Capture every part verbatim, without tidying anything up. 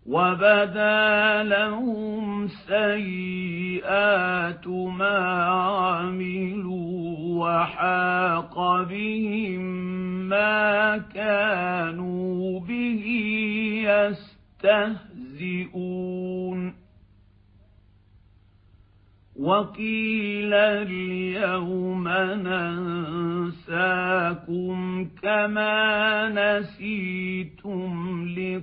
وبدا لهم سيئات ما عملوا وحاق بهم ما كانوا به يستهزئون وقيل اليوم ننساكم كما نسيتم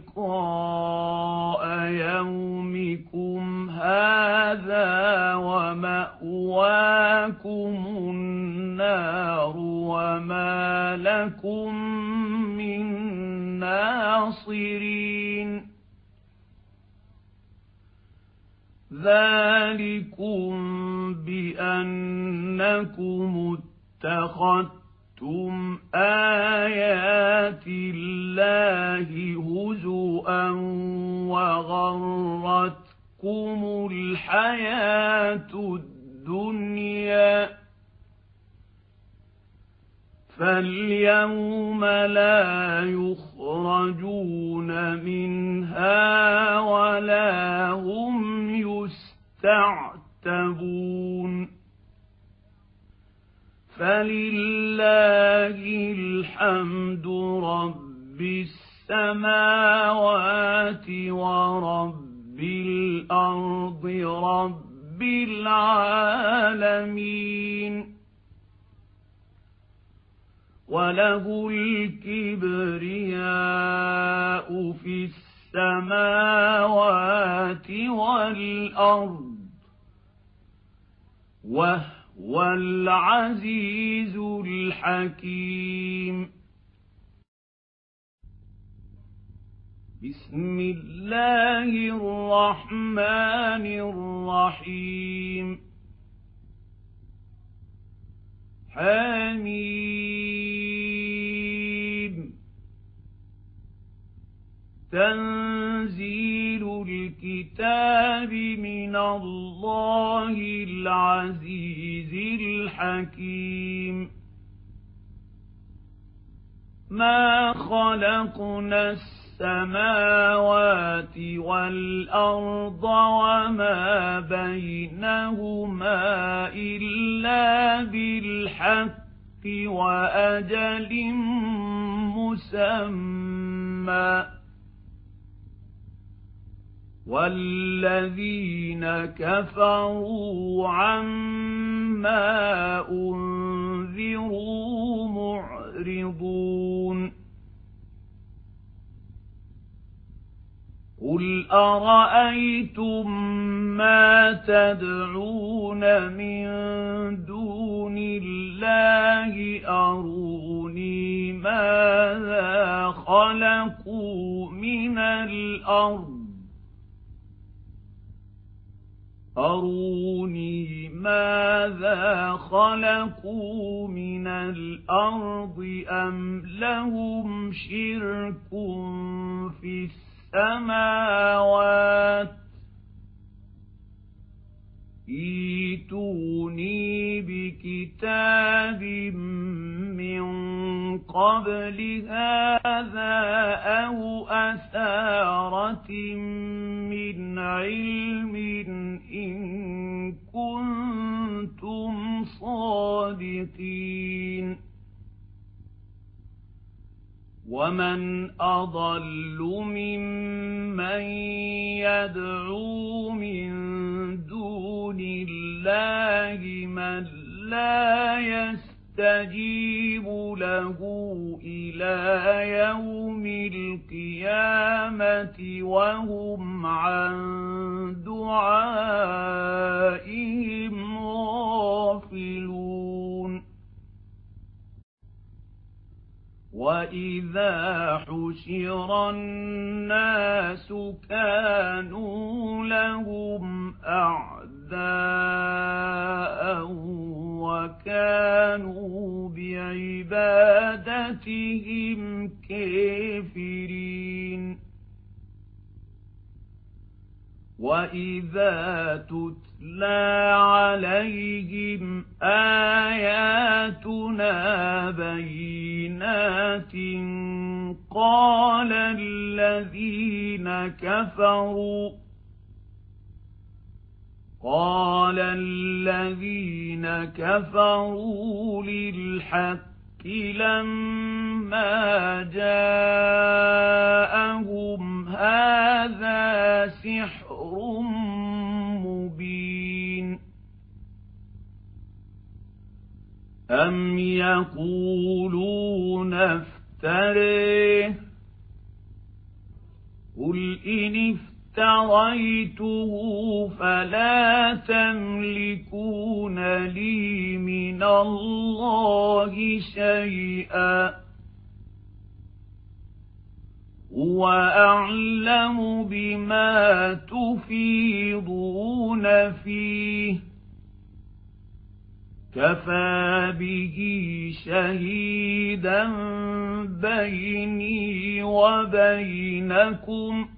لقاء يومكم هذا ومأواكم النار وما لكم من ناصرين ذلكم بأنكم اتخذتم آيات الله هزؤا وغرتكم الحياة الدنيا فاليوم لا يخرجون منها ولا هم يستعتبون فلله الحمد رب السماوات ورب الأرض رب العالمين وله الكبرياء في السماوات والأرض وهو العزيز الحكيم بسم الله الرحمن الرحيم حميم تنزيل الكتاب من الله العزيز الحكيم ما خلقنا السماوات والأرض وما بينهما إلا بالحق وأجل مسمى والذين كفروا عما أنذروا معرضون قل أرأيتم ما تدعون من دون الله أروني ماذا خلقوا من الأرض أروني ماذا خلقوا من الأرض أم لهم شرك في السماوات ائتوني بكتاب من قبل هذا أو أثارة من علم إن كنتم صادقين ومن أضل ممن يدعو من دون الله من لا يستجيب له إلى يوم القيامة وهم عن دعائهم غافلون وإذا حشر الناس كانوا لهم أعداء وكانوا بعبادتهم كافرين وإذا تتلى عليهم آياتنا بينات قال الذين كفروا قال الذين كفروا للحق لما جاءهم هذا سحر مبين أم يقولون افتريه قل إن افتريته فلا تملكون لي من الله شيئا هو أعلم بما تفيضون فيه كفى به شهيدا بيني وبينكم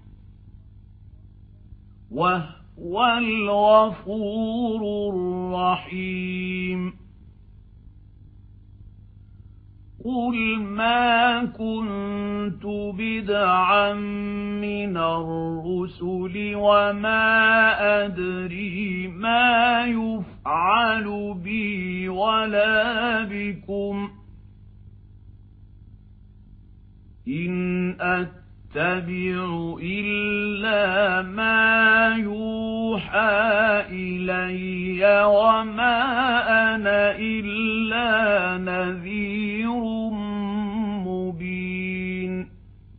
وهو الغفور الرحيم قل ما كنت بدعا من الرسل وما أدري ما يفعل بي ولا بكم إن أتبع أتبع إلا ما يوحى إلي وما أنا إلا نذير مبين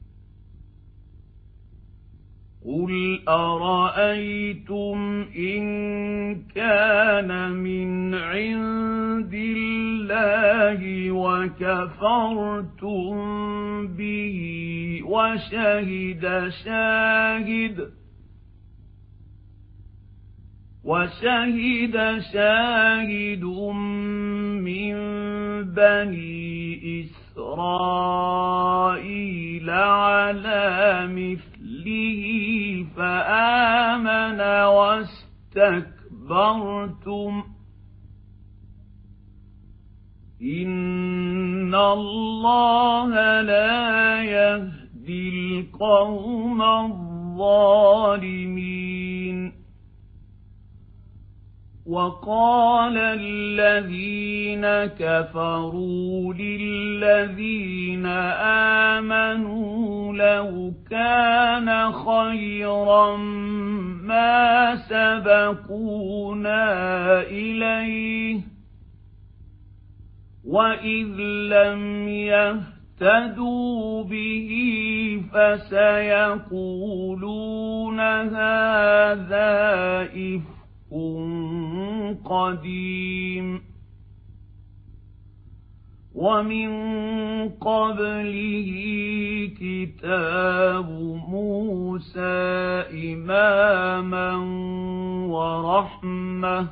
قل أرأيتم إن كان من عند الله وكفرتم به وشهد شاهد وشهد شاهد من بني إسرائيل على مثله فآمن واستكبرتم إن الله لا يهدي القوم الظالمين وقال الذين كفروا للذين آمنوا لو كان خيرا ما سبقونا إليه وإذ لم يهتدوا به فسيقولون هذا إفك قديم ومن قبله كتاب موسى إماما ورحمة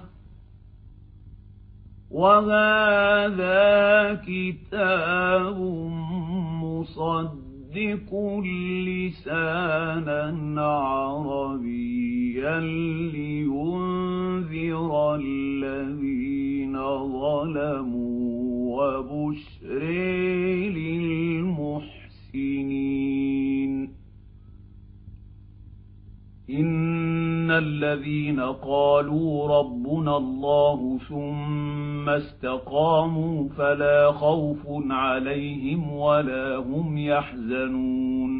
وهذا كتاب مصدق لسانا عربيا لينذر الذين ظلموا وبشر للمحسنين إن الذين قالوا ربنا الله ثم استقاموا فلا خوف عليهم ولا هم يحزنون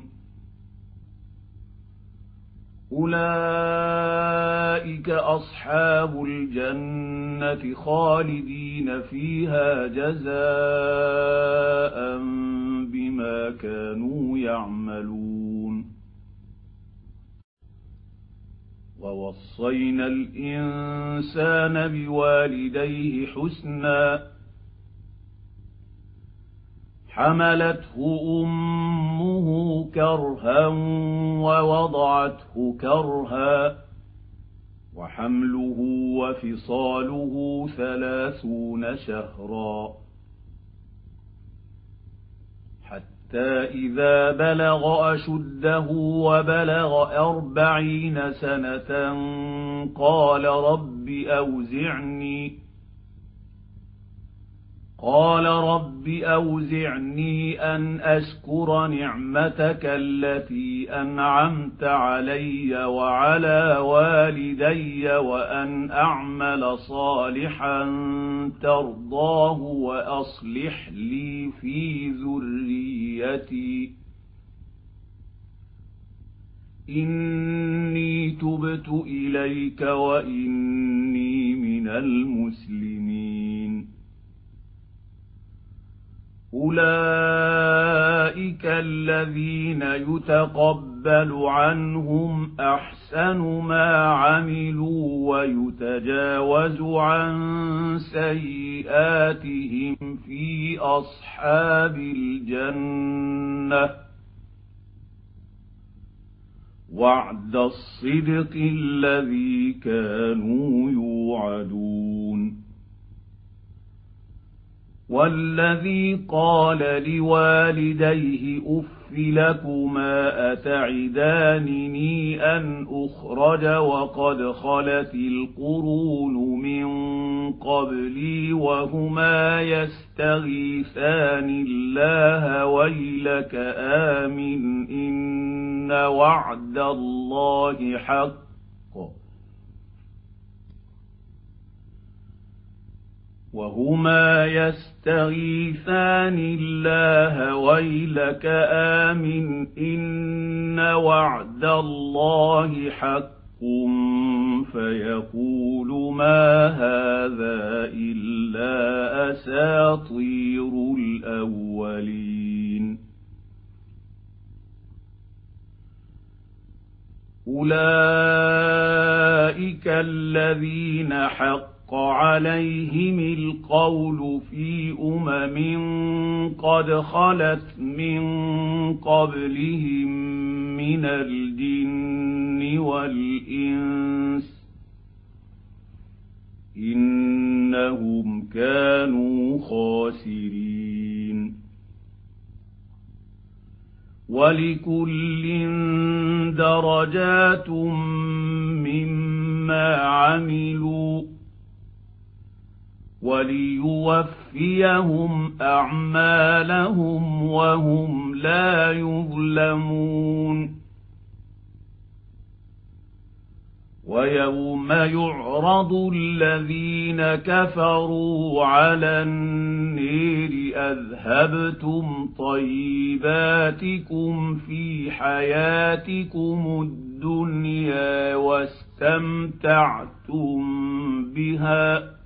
أولئك أصحاب الجنة خالدين فيها جزاء بما كانوا يعملون ووصينا الإنسان بوالديه حسنا حملته أمه كرها ووضعته كرها وحمله وفصاله ثلاثون شهرا حتى إذا بلغ أشده وبلغ أربعين سنة قال رب أوزعني قال رب أوزعني أن أشكر نعمتك التي أنعمت علي وعلى والدي وأن أعمل صالحا ترضاه وأصلح لي في ذريتي إني تبت إليك وإني من المسلمين. أولئك الذين يتقبل عنهم أحسن ما عملوا ويتجاوز عن سيئاتهم في أصحاب الجنة وعد الصدق الذي كانوا يوعدون. والذي قال لوالديه أف لكما أتعدانني أن أخرج وقد خلت القرون من قبلي وهما يستغيثان الله ويلك آمن إن وعد الله حق وهما يستغيثان الله ويلك آمن إن وعد الله حق فيقول ما هذا إلا أساطير الأولين. أولئك الذين حق عليهم القول في أمم قد خلت من قبلهم من الجن والإنس إنهم كانوا خاسرين. ولكل درجات مما عملوا وليوفيهم أعمالهم وهم لا يظلمون. ويوم يعرض الذين كفروا على النير أذهبتم طيباتكم في حياتكم الدنيا واستمتعتم بها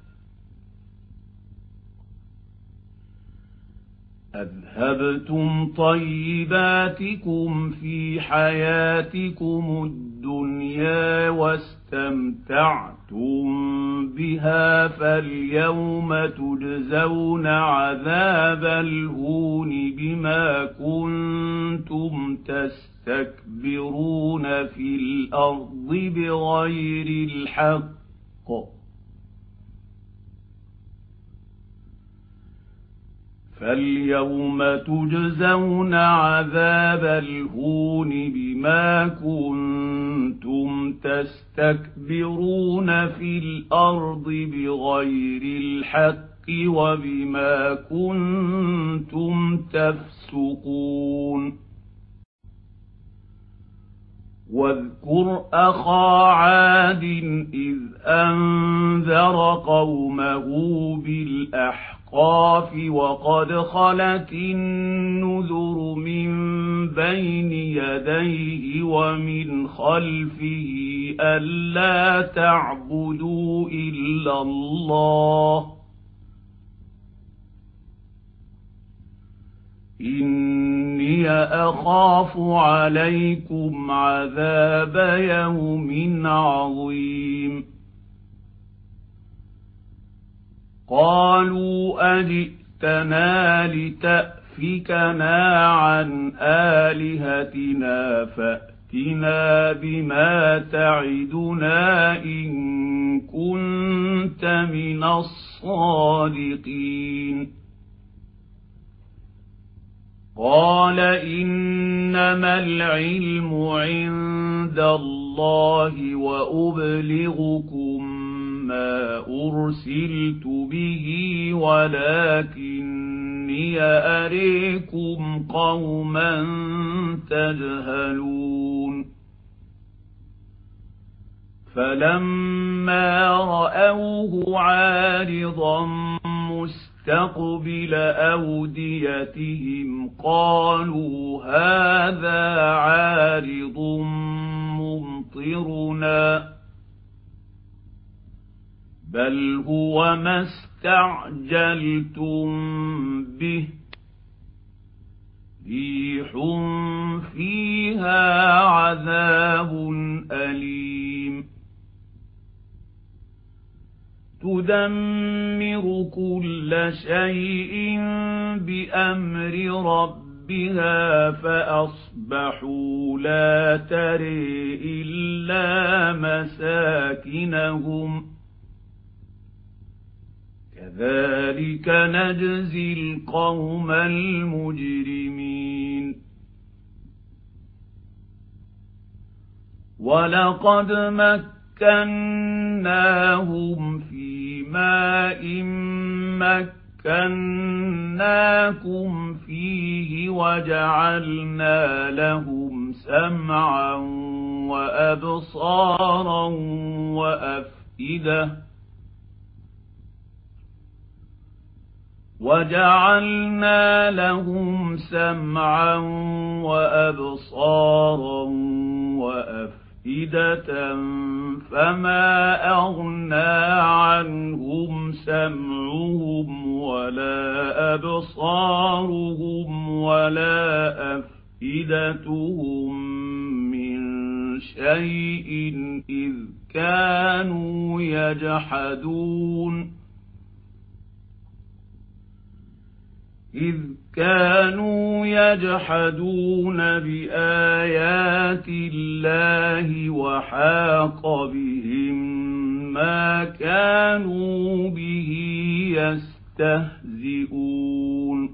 أذهبتم طيباتكم في حياتكم الدنيا واستمتعتم بها فاليوم تجزون عذاب الهون بما كنتم تستكبرون في الأرض بغير الحق فاليوم تجزون عذاب الهون بما كنتم تستكبرون في الأرض بغير الحق وبما كنتم تفسقون. واذكر أخا عاد إذ أنذر قومه بالأحقاف وقد خلت النذر من بين يديه ومن خلفه ألا تعبدوا إلا الله إني أخاف عليكم عذاب يوم عظيم. قالوا أجئتنا لتأفكنا عن آلهتنا فأتنا بما تعدنا إن كنت من الصادقين. قال إنما العلم عند الله وأبلغكم ما أرسلت به ولكني أريكم قوما تجهلون فلما رأوه عارضا مستقبل أوديتهم قالوا هذا عارض ممطرنا بل هو ما استعجلتم به ريح فيها عذاب أليم تدمر كل شيء بأمر ربها فأصبحوا لا ترى إلا مساكنهم كذلك نجزي القوم المجرمين ولقد مكناهم في ماء مكناكم فيه وجعلنا لهم سمعا وأبصارا وأفئدة وجعلنا لهم سمعا وأبصارا وأفئدة فما أغنى عنهم سمعهم ولا أبصارهم ولا أفئدتهم من شيء إذ كانوا يجحدون إذ كانوا يجحدون بآيات الله وحاق بهم ما كانوا به يستهزئون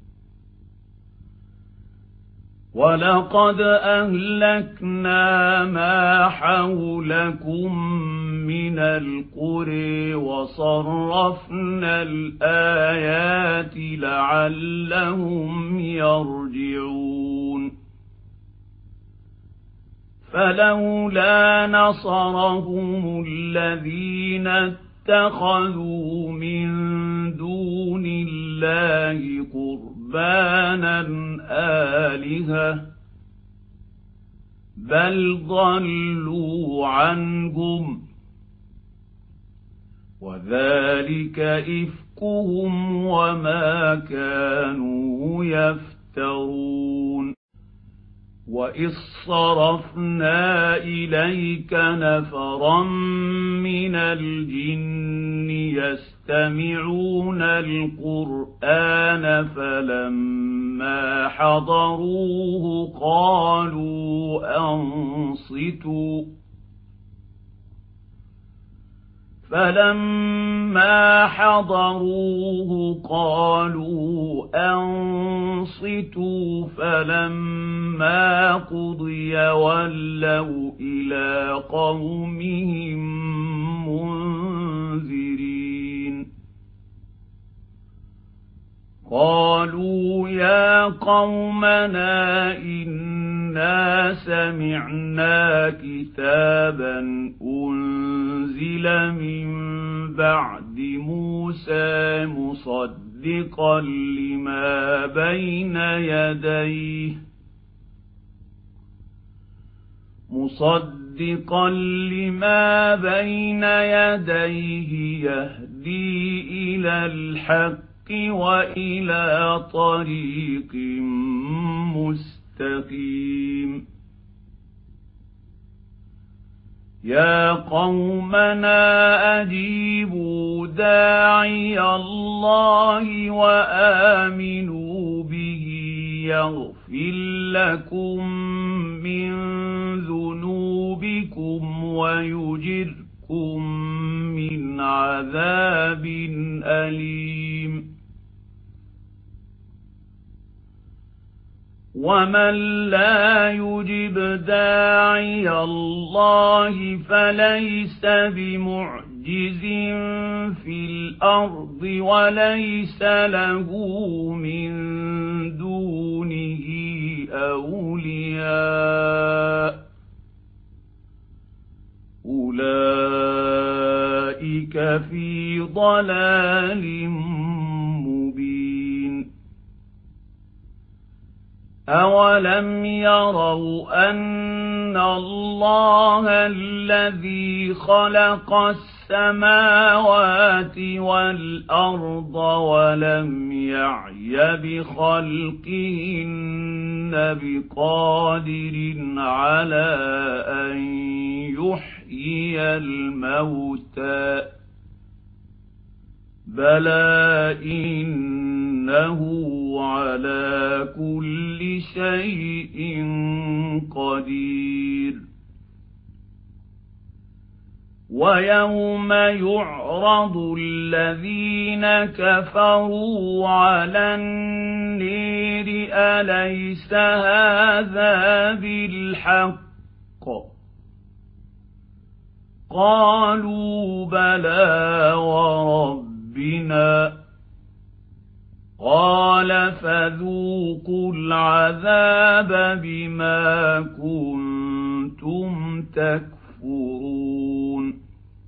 ولقد أهلكنا ما حولكم من القرى وصرفنا الآيات لعلهم يرجعون فلولا نصرهم الذين اتخذوا من دون الله قربانا آلهة بل ضلوا عنهم وذلك إفكهم وما كانوا يفترون وإذ صرفنا إليك نفرا من الجن يستمعون القرآن فلما حضروه قالوا أنصتوا فلما حضروه قالوا أنصتوا فلما قضي ولوا إلى قومهم منذرين قالوا يا قومنا إنا سمعنا كتابا أنزل من بعد موسى مصدقا لما بين يديه مصدقا لما بين يديه يهدي إلى الحق وإلى طريق مستقيم يا قومنا أجيبوا داعي الله وآمنوا به يغفر لكم من ذنوبكم ويجركم من عذاب أليم ومن لا يجب داعي الله فليس بمعجز في الأرض وليس له من دونه أولياء أولئك في ضلال مبين أولم يروا أن الله الذي خلق السماوات والأرض ولم يعي بخلقهن بقادر على أن يحيي الموتى بلى إنه على كل شيء قدير ويوم يعرض الذين كفروا على النير أليس هذا بالحق قالوا بلى وربنا قال فذوقوا العذاب بما كنتم تكفرون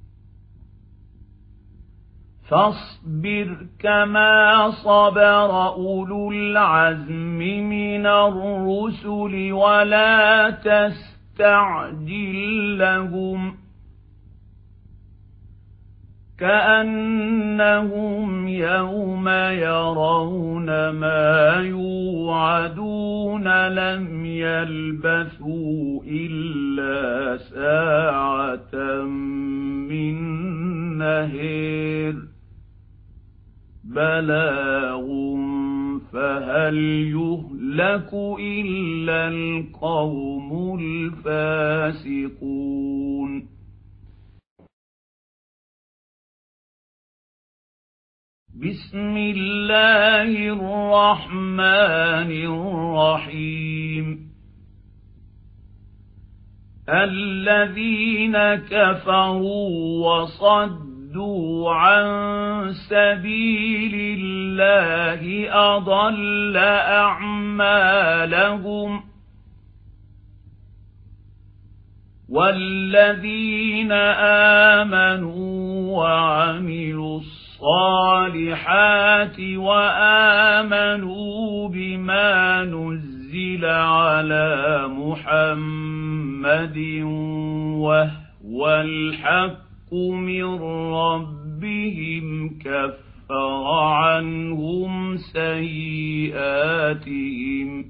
فاصبر كما صبر أولو العزم من الرسل ولا تستعجل لهم كأنهم يوم يرون ما يوعدون لم يلبثوا إلا ساعة من نهار بلاغ فهل يهلك إلا القوم الفاسقون بسم الله الرحمن الرحيم الذين كفروا وصدوا عن سبيل الله أضل أعمالهم والذين آمنوا وعملوا الصالحات وآمنوا بما نزل على محمد وهو الحق من ربهم كفر عنهم سيئاتهم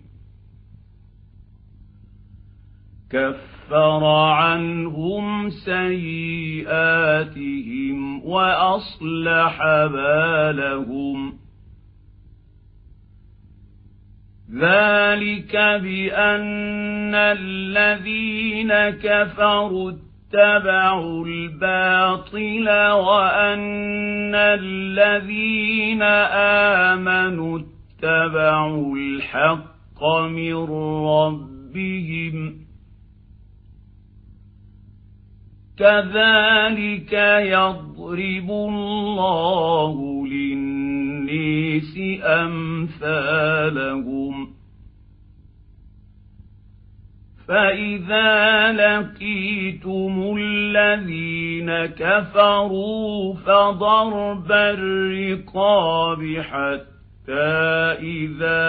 كفر عنهم سيئاتهم وأصلح بالهم ذلك بأن الذين كفروا اتبعوا الباطل وأن الذين آمنوا اتبعوا الحق من ربهم كذلك يضرب الله للناس أمثالهم فإذا لقيتم الذين كفروا فضرب الرقاب حتى إذا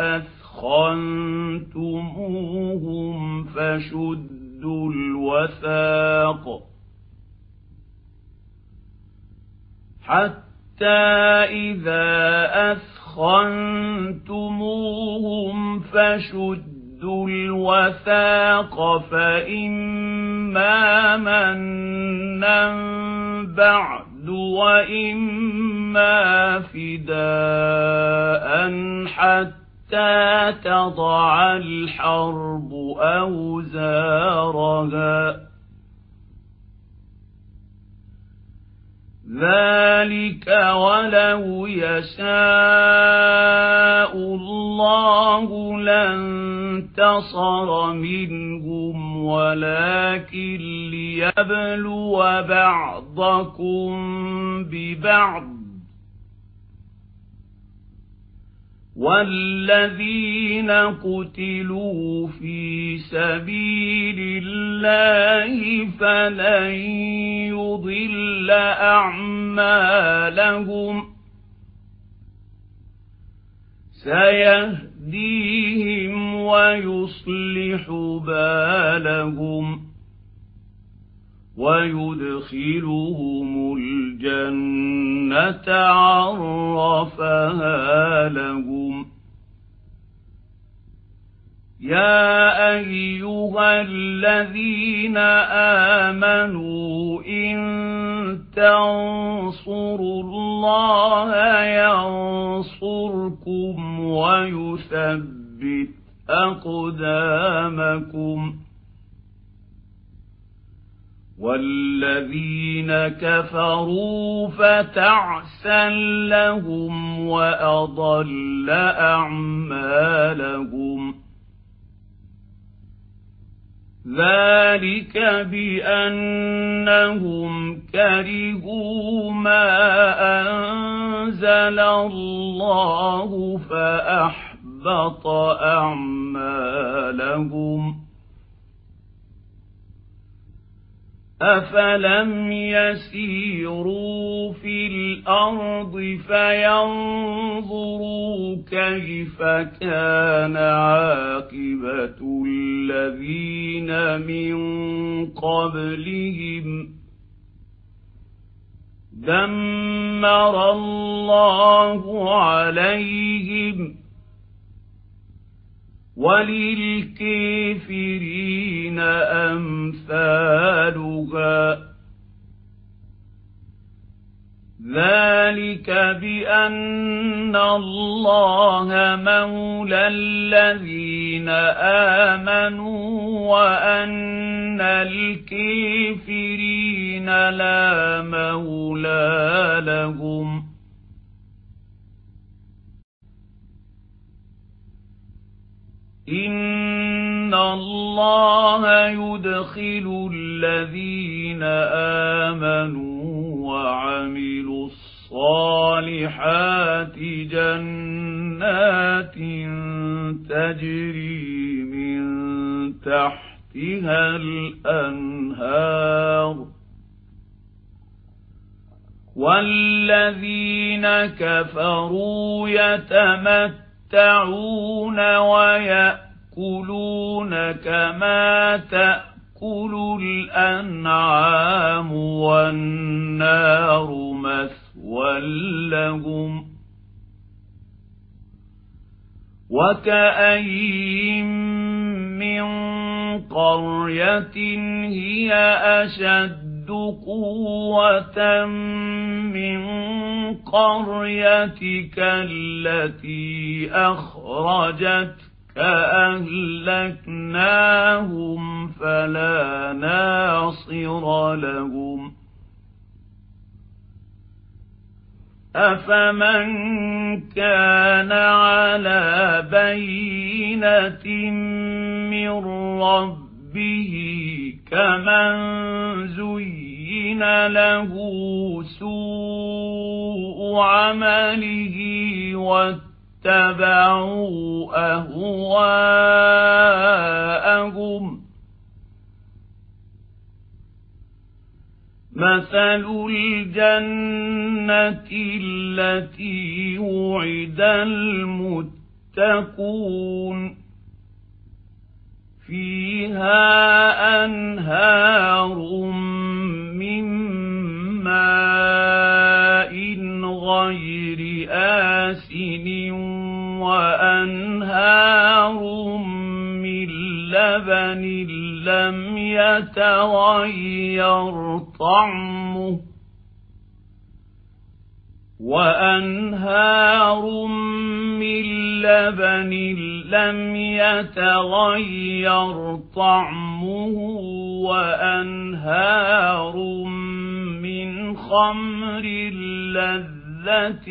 أثخنتموهم فشدوا الوثاق حتى إذا أثخنتموهم فشدوا الوثاق فإما منا بعد وإما فداء حتى تضع الحرب أوزارها ذلك ولو يشاء الله لانتصر منهم ولكن ليبلو بعضكم ببعض والذين قتلوا في سبيل الله فلن يضل أعمالهم سيهديهم ويصلح بالهم ويدخلهم الجنة عرفها لهم يا أيها الذين آمنوا إن تنصروا الله ينصركم ويثبت أقدامكم والذين كفروا فتعسا لهم وأضل أعمالهم ذلك بأنهم كرهوا ما أنزل الله فأحبط أعمالهم أفلم يسيروا في الأرض فينظروا كيف كان عاقبة الذين من قبلهم دمر الله عليهم وللكافرين أمثالها ذلك بأن الله مولى الذين آمنوا وأن الكافرين لا مولى لهم إن الله يدخل الذين آمنوا وعملوا الصالحات جنات تجري من تحتها الأنهار والذين كفروا يتمتعون يتمتعون ويأكلون كما تأكل الأنعام والنار مثوى لهم وكأين من قرية هي أشد قوة من قريتك التي أخرجتك أهلكناهم فلا ناصر لهم أفمن كان على بينة من ربه كمن زين له سوء عمله واتبعوا أهواءهم مثل الجنة التي وعد المتقون فيها أنهار من ماء غير آسن وأنهار من لبن لم يتغير طعمه وأنهار من لبن لم يتغير طعمه وأنهار من الخمر لذة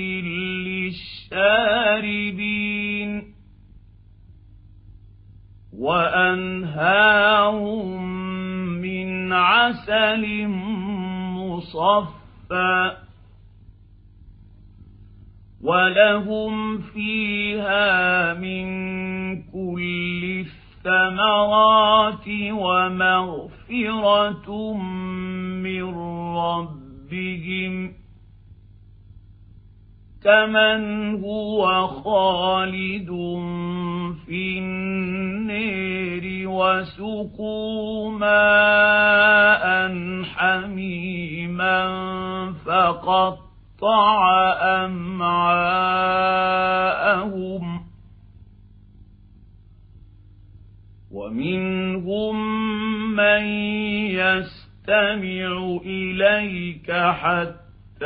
للشاربين وأنهار من عسل مصفى ولهم فيها من كل الثمرات ومغفرة من ربهم كمن هو خالد في النار وسقوا ماء حميما فقطع أمعاءهم ومنهم من يستمع إليك حتى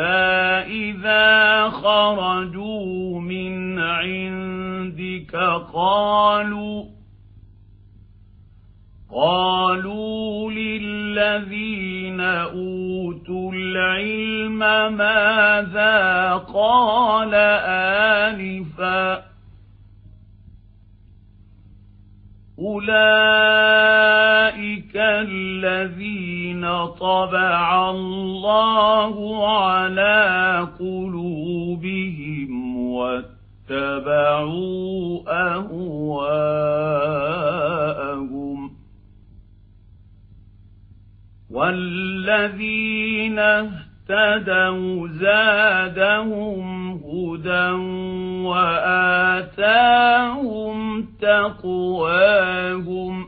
إذا خرجوا من عندك قالوا قالوا للذين أوتوا العلم ماذا قال آنفا أولئك الذين طبع الله على قلوبهم واتبعوا أهواءهم والذين اهتدوا زادهم هدى وآتاهم تقواهم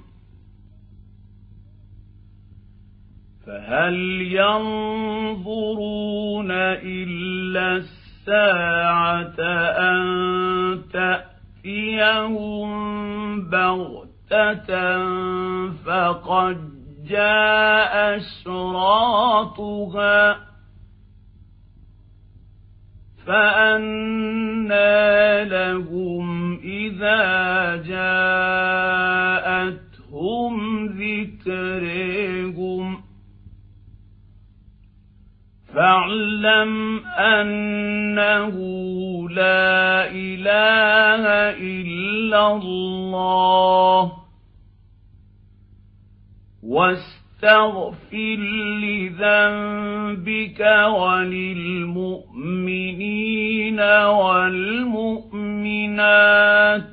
فهل ينظرون إلا الساعة أن تأتيهم بغتة فقد جاء أشراطها فأنى لهم إذا جاءتهم ذكرهم فاعلم أنه لا إله إلا الله واستغفر لذنبك وللمؤمنين والمؤمنات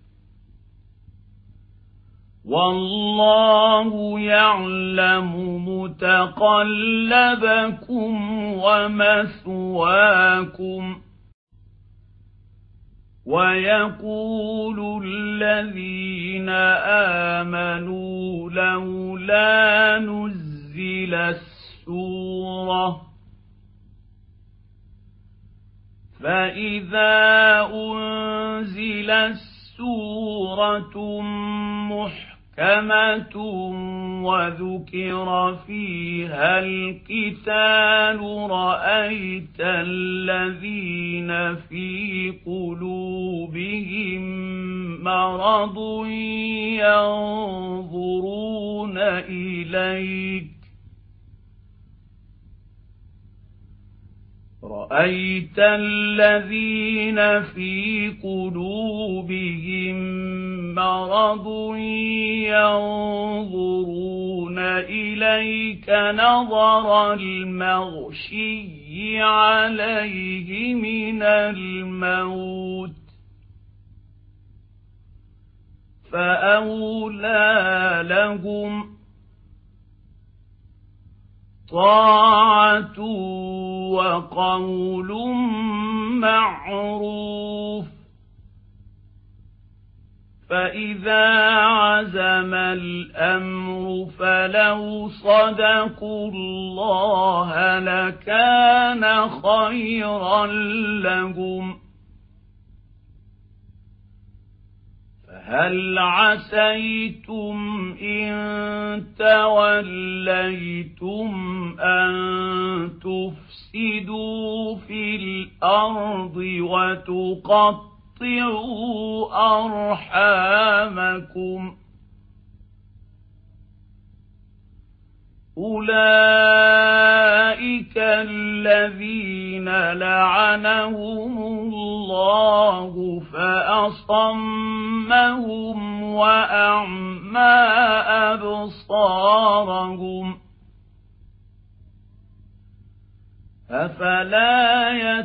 والله يعلم متقلبكم ومثواكم ويقول الذين آمنوا لولا نزل السورة فإذا أنزلت سورة محكمة وذكر فيها القتال رأيت الذين في قلوبهم مرض ينظرون إليك رأيت الذين في قلوبهم مرض ينظرون إليك نظر المغشي عليه من الموت فأولى لهم طاعة وقول معروف فإذا عزم الأمر فلو صدقوا الله لكان خيرا لهم فهل عسيتم إن توليتم أن تفسدوا في الأرض وتقطعوا أرحامكم أولئك الذين لعنهم الله فأصمهم وأعمى أبصارهم أفلا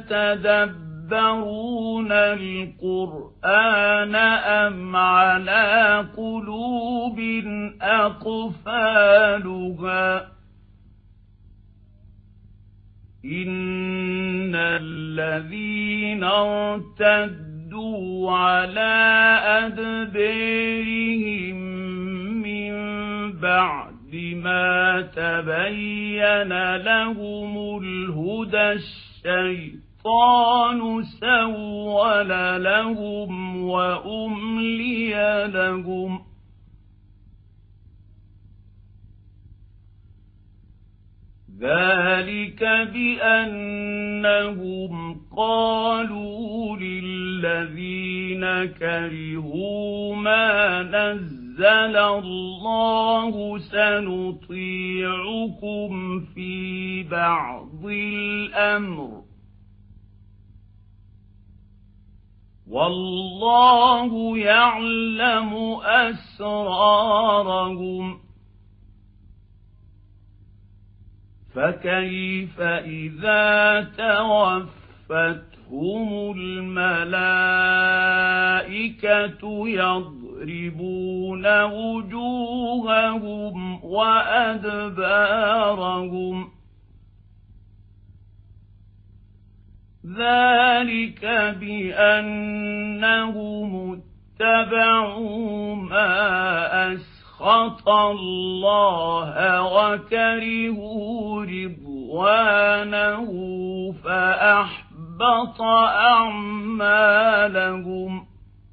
يتدبرون القرآن أم على قلوب أقفالها إن الذين ارتدوا على أدبارهم من بعد ما تبين لهم الهدى الشيطان سول لهم وأملي لهم ذلك بأنهم قالوا للذين كرهوا ما نزل الله سنطيعكم في بعض الأمر والله يعلم أسرارهم فكيف إذا توفتهم الملائكة يضربون وجوههم وأدبارهم ذلك بأنهم اتبعوا ما أسرارهم سخط الله وكرهوا رضوانه فأحبط أعمالهم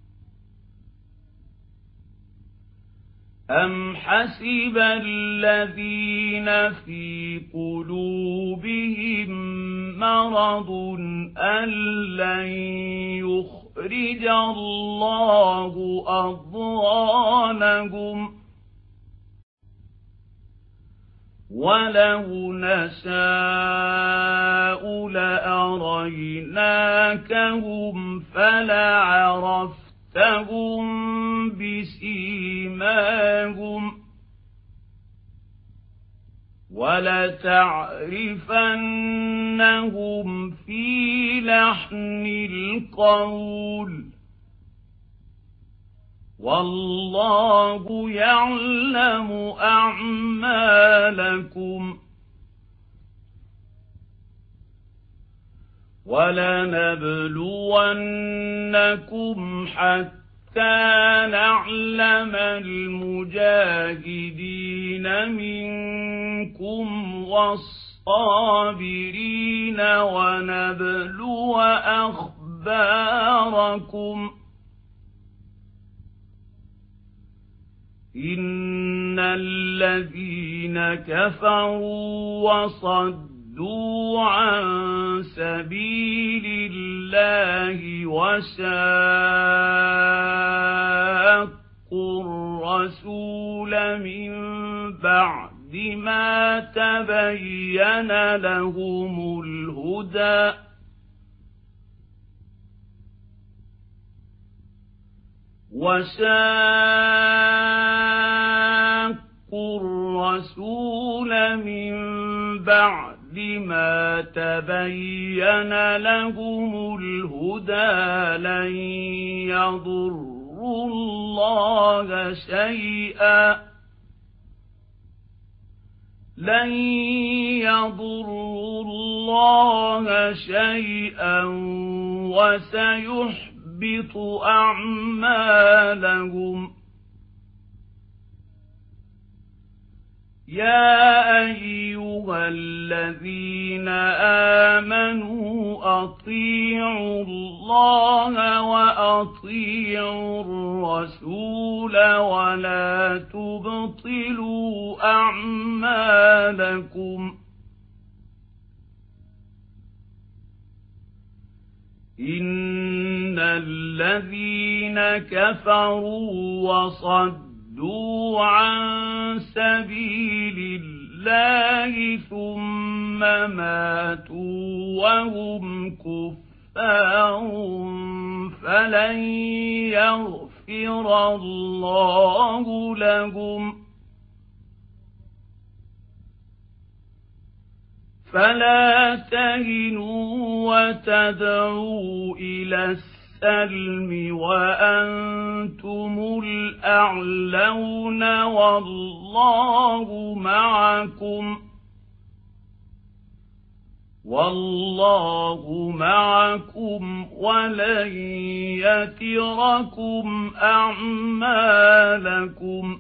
أم حسب الذين في قلوبهم مرض أن لن يخرج الله أضغانهم ولو نشاء لأريناكهم فلعرفتهم بسيماهم ولتعرفنهم في لحن القول والله يعلم أعمالكم ولنبلونكم حتى نعلم المجاهدين منكم والصابرين ونبلو أخباركم إن الذين كفروا وصدوا عن سبيل الله وشاقوا الرسول من بعد ما تبين لهم الهدى وشاقوا الرسول من بعد ما تبين لهم الهدى لن يضروا الله شيئا لن يضروا الله شيئا وسيحبط يحبط أعمالهم يا أيها الذين آمنوا أطيعوا الله وأطيعوا الرسول ولا تبطلوا أعمالكم إن الذين كفروا وصدوا عن سبيل الله ثم ماتوا وهم كفار فلن يغفر الله لهم فلا تهنوا وتدعوا إلى السلم وأنتم الأعلون والله معكم والله معكم ولن يتركم أعمالكم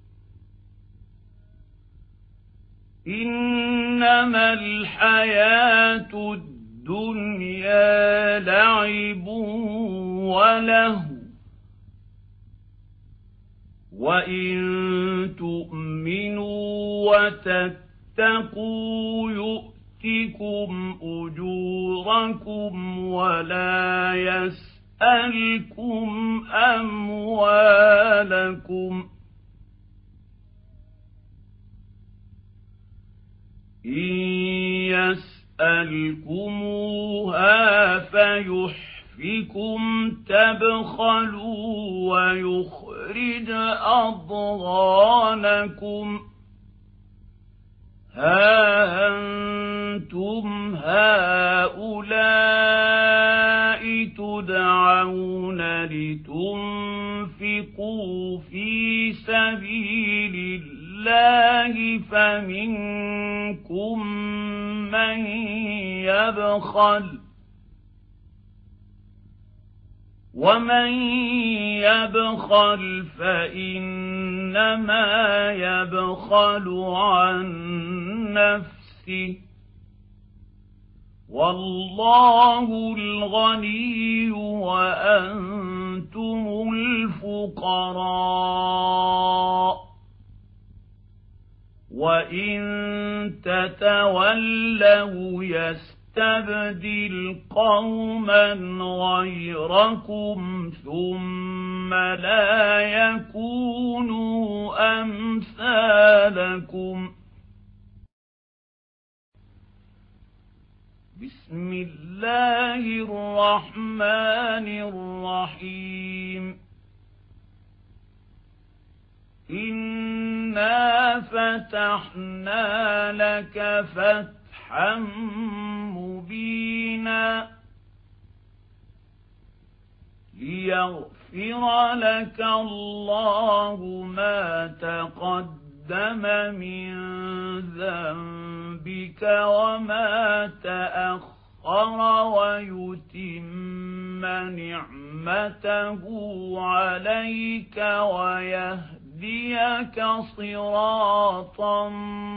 إنما الحياة الدنيا لعب ولهو وإن تؤمنوا وتتقوا يؤتكم أجوركم ولا يسألكم أموالكم إن يسألكموها فيحفكم تبخلوا ويخرج أضغانكم ها أنتم هؤلاء تدعون لتنفقوا في سبيل الله فمنكم من يبخل ومن يبخل فإنما يبخل عن نفسه والله الغني وأنتم الفقراء وإن تتولوا يستبدل قوما غيركم ثم لا يكونوا أمثالكم بسم الله الرحمن الرحيم إنا فتحنا لك فتحا مبينا ليغفر لك الله ما تقدم من ذنبك وما تأخر ويتم نعمته عليك ويهديك يهديك صراطا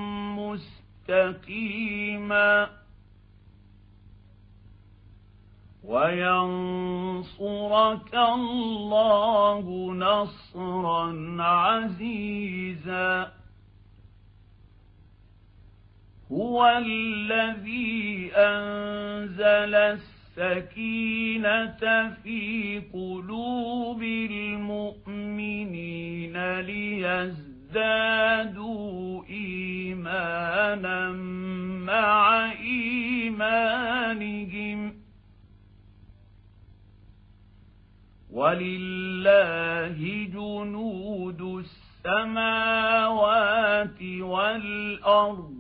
مستقيما وينصرك الله نصرا عزيزا هو الذي أنزل السكينة في قلوب المؤمنين ليزدادوا إيمانا مع إيمانهم ولله جنود السماوات والأرض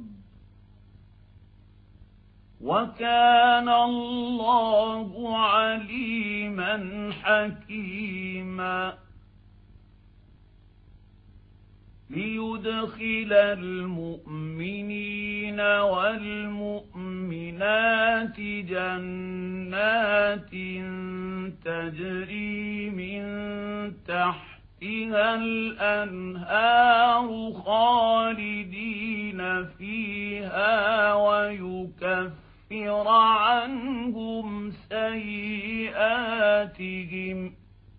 وكان الله عليما حكيما ليدخل المؤمنين والمؤمنات جنات تجري من تحتها الأنهار خالدين فيها ويكفر عنهم سيئاتهم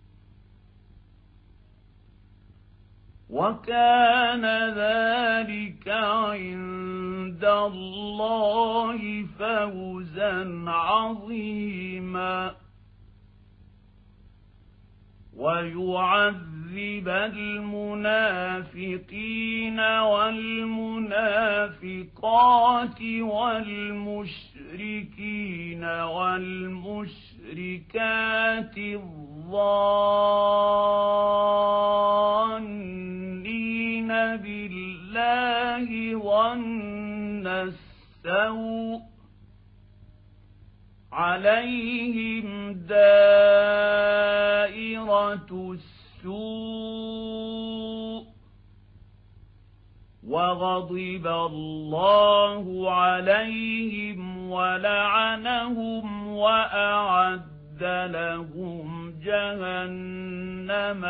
وكان ذلك عند الله فوزا عظيما ويعذب المنافقين والمنافقات والمشرقات والمشركين والمشركات الظانين بالله ظن السوء عليهم دائرة السوء وغضب الله عليهم ولعنهم وأعد لهم جهنم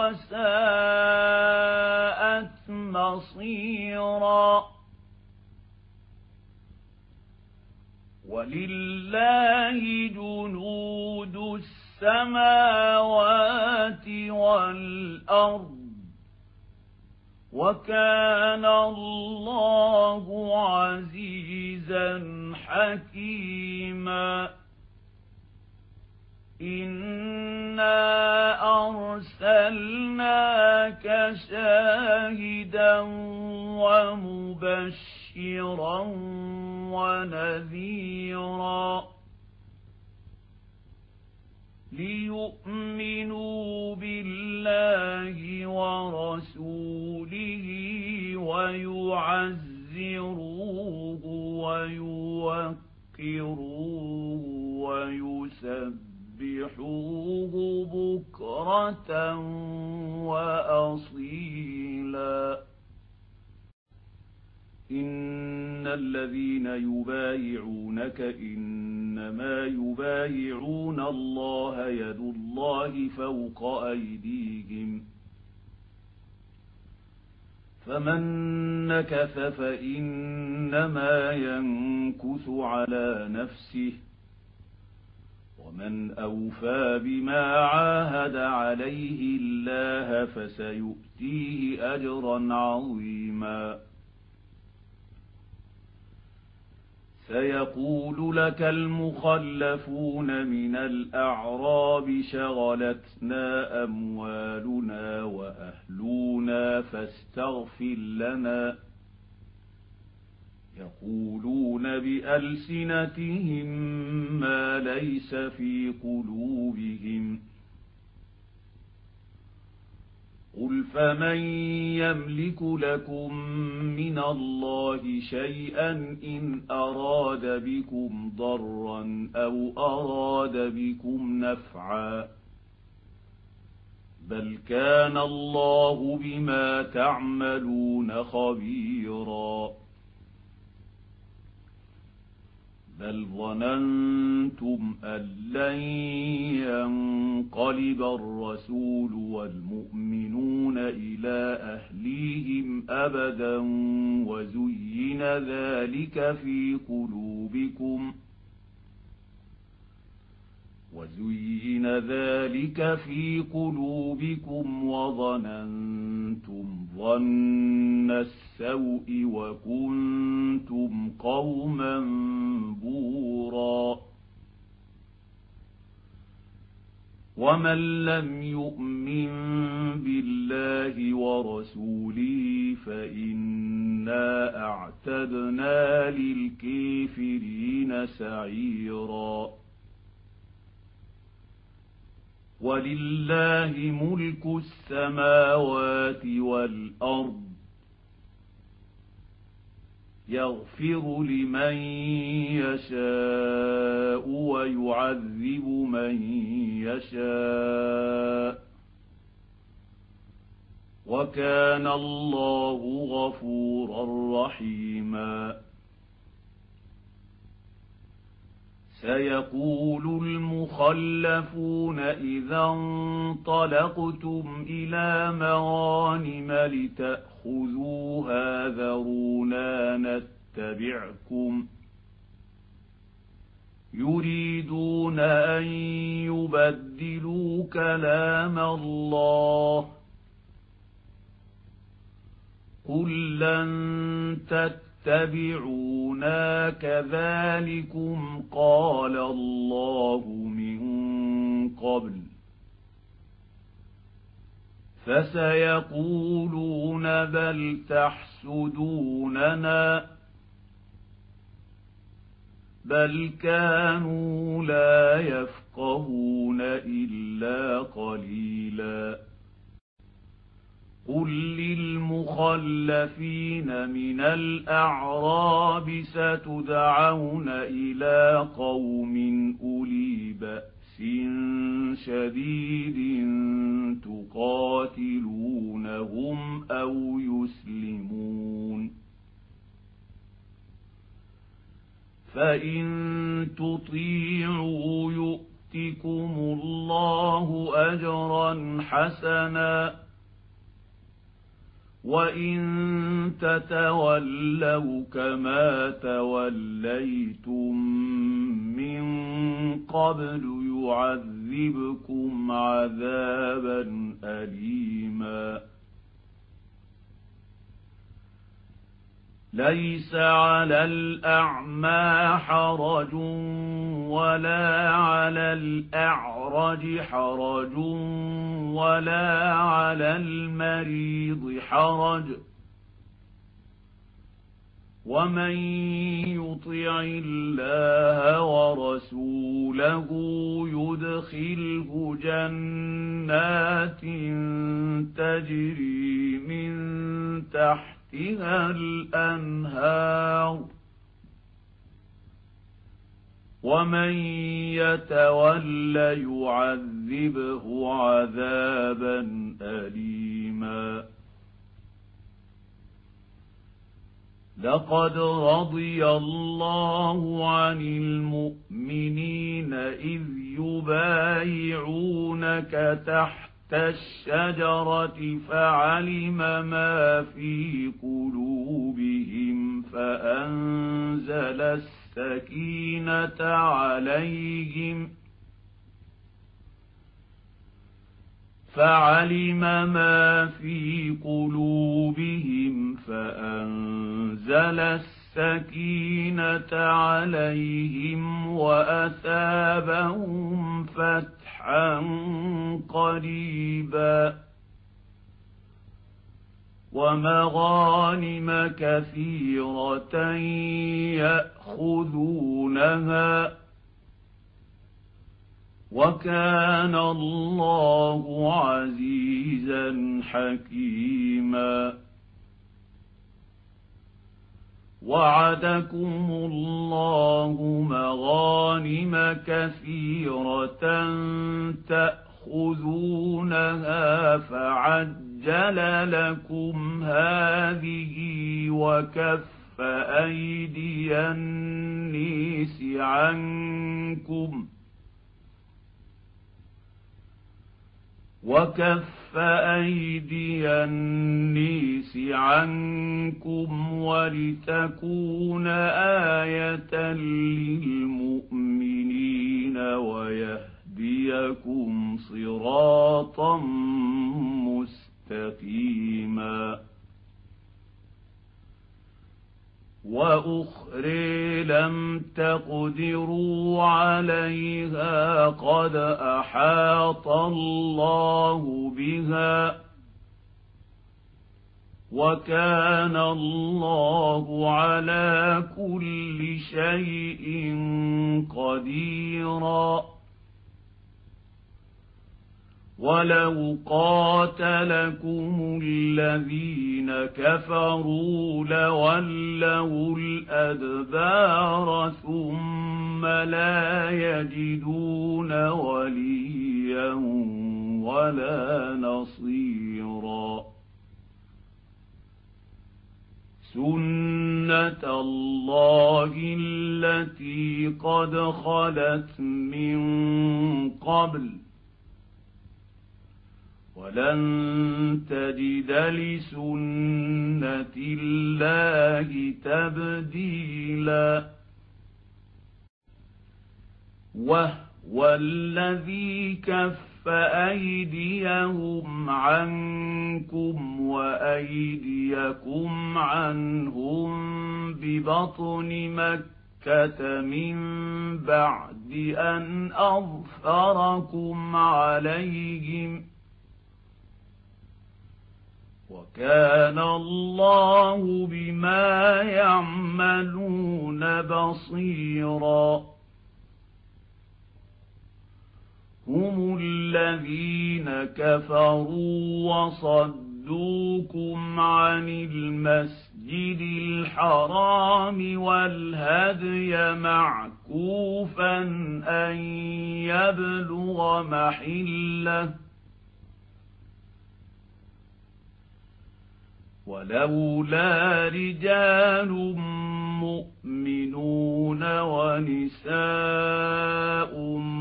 وساءت مصيرا ولله جنود السماوات والأرض وكان الله عزيزا حكيما إنا أرسلناك شاهدا ومبشرا ونذيرا ليؤمنوا بالله ورسوله ويعزروه ويوقروه ويسبحوه بكرة وأصيلا إن الذين يبايعونك إنما يبايعون الله يد الله فوق أيديهم فمن نكث فإنما ينكث على نفسه ومن أوفى بما عاهد عليه الله فسيؤتيه أجرا عظيما سيقول لك المخلفون من الأعراب شغلتنا أموالنا وأهلنا فاستغفر لنا يقولون بألسنتهم ما ليس في قلوبهم قل فمن يملك لكم من الله شيئا إن أراد بكم ضرا أو أراد بكم نفعا بل كان الله بما تعملون خبيرا بل ظننتم أن لن ينقلب الرسول والمؤمنون إلى أهليهم أبدا وزين ذلك في قلوبكم وزين ذلك في قلوبكم وظننتم ظن السوء وكنتم قوما بورا ومن لم يؤمن بالله ورسوله فإنا أعتدنا للكافرين سعيرا ولله ملك السماوات والأرض يغفر لمن يشاء ويعذب من يشاء وكان الله غفورا رحيما سيقول المخلفون إذا انطلقتم إلى مغانم لتأخذوها ذرونا نتبعكم يريدون أن يبدلوا كلام الله قل لن تتبعونا كذلكم قال الله من قبل فسيقولون بل تحسدوننا بل كانوا لا يفقهون إلا قليلا قل للمخلفين من الأعراب ستدعون إلى قوم أولي بأس شديد تقاتلونهم أو يسلمون فإن تطيعوا يؤتكم الله أجرا حسنا وإن تتولوا كما توليتم من قبل يعذبكم عذابا أليما ليس على الأعمى حرج ولا على الأعرج حرج ولا على المريض حرج ومن يطع الله ورسوله يدخله جنات تجري من تحتها الأنهار ومن يتول يعذبه عذابا أليما لقد رضي الله عن المؤمنين إذ يبايعونك تحت الشجرة فعلم ما في قلوبهم فأنزل السكينة عليهم فعلم ما في قلوبهم فأنزل السكينة عليهم وأثابهم فتحا قريبا ومغانم كثيرة يأخذونها وكان الله عزيزا حكيما وعدكم الله مغانم كثيرة تأخذونها فعجل لكم هذه وكف أيدي النيس عنكم وكف أيدي النيس عنكم ولتكون آية للمؤمنين ويهديكم صراطا مستقيما وأخرى لم تقدروا عليها قد أحاط الله بها وكان الله على كل شيء قديرا ولو قاتلكم الذين كفروا لولوا الأدبار ثم لا يجدون وليا ولا نصيرا سنة الله التي قد خلت من قبل ولن تجد لسنة الله تبديلا وهو الذي كف أيديهم عنكم وأيديكم عنهم ببطن مكة من بعد أن أظفركم عليهم وكان الله بما يعملون بصيرا هم الذين كفروا وصدوكم عن المسجد الحرام والهدي معكوفا أن يبلغ محله ولولا رجال مؤمنون ونساء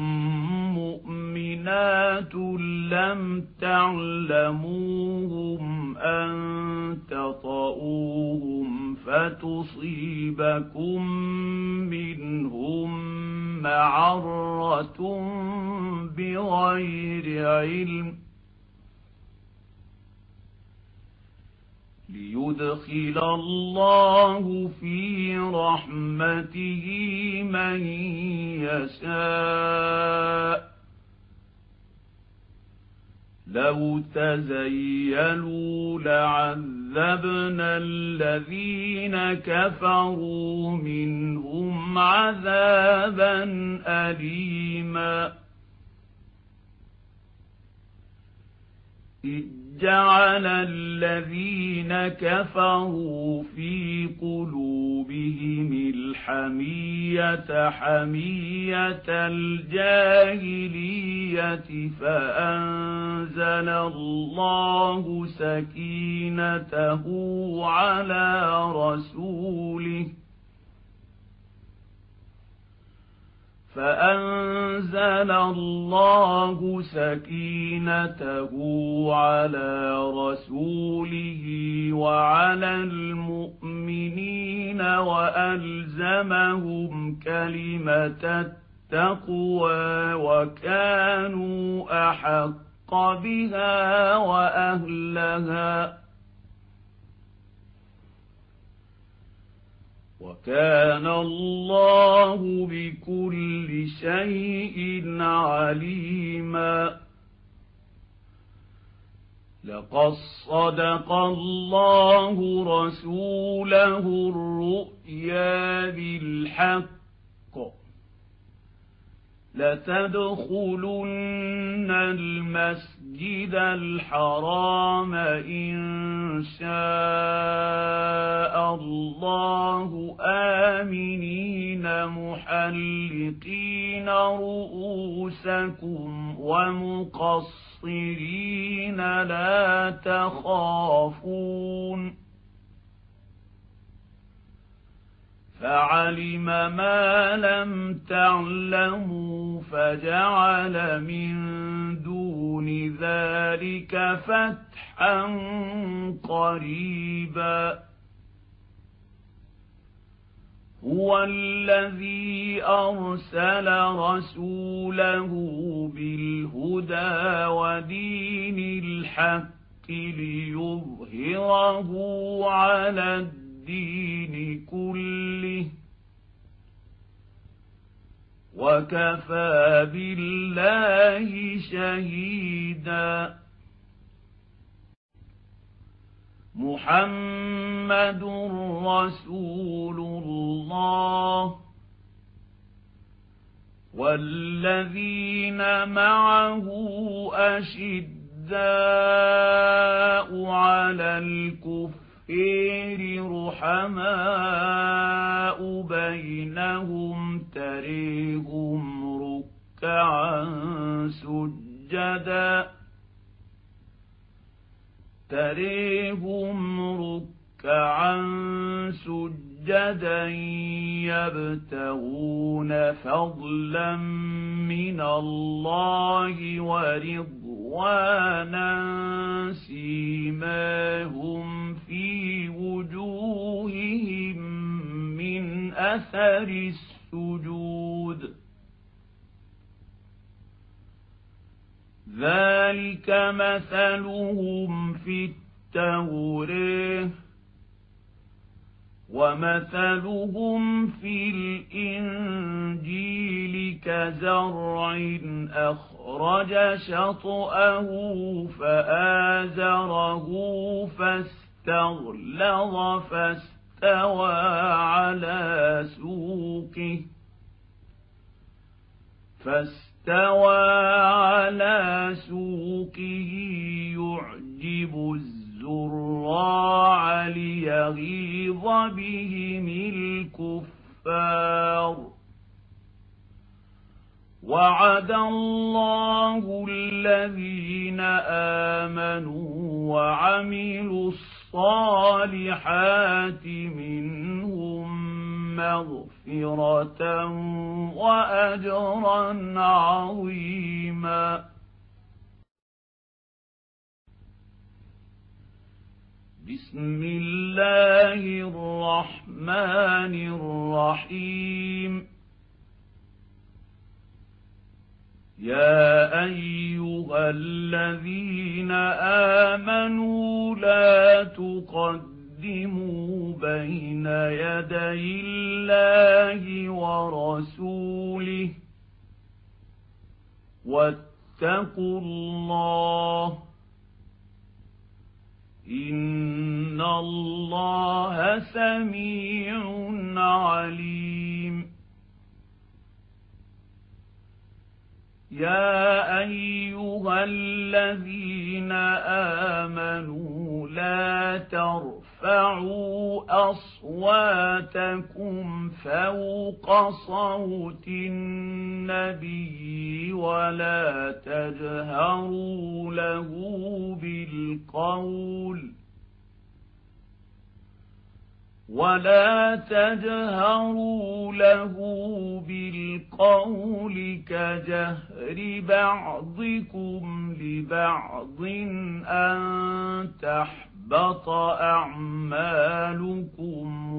مؤمنات لم تعلموهم أن تطؤوهم فتصيبكم منهم معرة بغير علم ليدخل الله في رحمته من يشاء لو تزيلوا لعذبنا الذين كفروا منهم عذابا أليما جعل الذين كفروا في قلوبهم الحمية حمية الجاهلية فأنزل الله سكينته على رسوله فأنزل الله سكينته على رسوله وعلى المؤمنين وألزمهم كلمة التقوى وكانوا أحق بها وأهلها وكان الله بكل شيء عليما لقد صدق الله رسوله الرؤيا بالحق لتدخلن المسجد الحرام إن شاء الله آمنين محلقين رؤوسكم ومقصرين لا تخافون فعلم ما لم تعلموا فجعل من دون ذلك فتحا قريبا هو الذي أرسل رسوله بالهدى ودين الحق ليظهره على الدين الدين كله وكفى بالله شهيدا محمد رسول الله والذين معه أشداء على الكفر رحماء بينهم تريهم ركعا سجدا تريهم ركعا سجدا يبتغون فضلا من الله ورضوانا سيماهم في وجوههم من أثر السجود ذلك مثلهم في التوراة ومثلهم في الإنجيل كزرع أخرج شطأه فآزره فاستغلظ فاستوى على سوقه فاستوى على سوقه يعجب الزراع ليغيظ بهم الكفار وعد الله الذين آمنوا وعملوا الصالحات منهم مغفرة وأجرا عظيما. بسم الله الرحمن الرحيم. يا أيها الذين آمنوا لا تقدموا بين يدي الله ورسوله واتقوا الله إن الله سميع عليم. يا أيها الذين آمنوا لا ترفعوا أصواتكم فوق صوت النبي ولا تجهروا له بالقول ولا تجهروا له بالقول كجهر بعضكم لبعض أن تحبط أعمالكم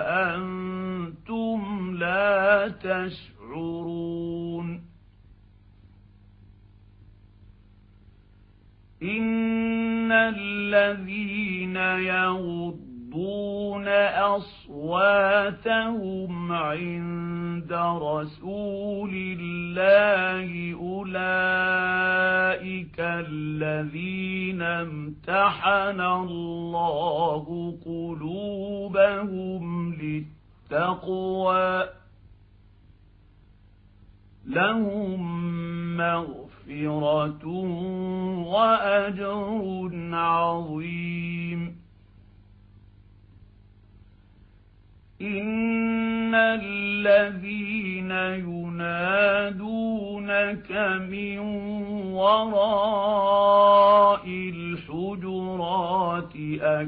وأنتم لا تشعرون. إن الذين يغضون يغضون أصواتهم عند رسول الله أولئك الذين امتحن الله قلوبهم للتقوى لهم مغفرة وأجر عظيم. إن الذين ينادونك من وراء الحجرات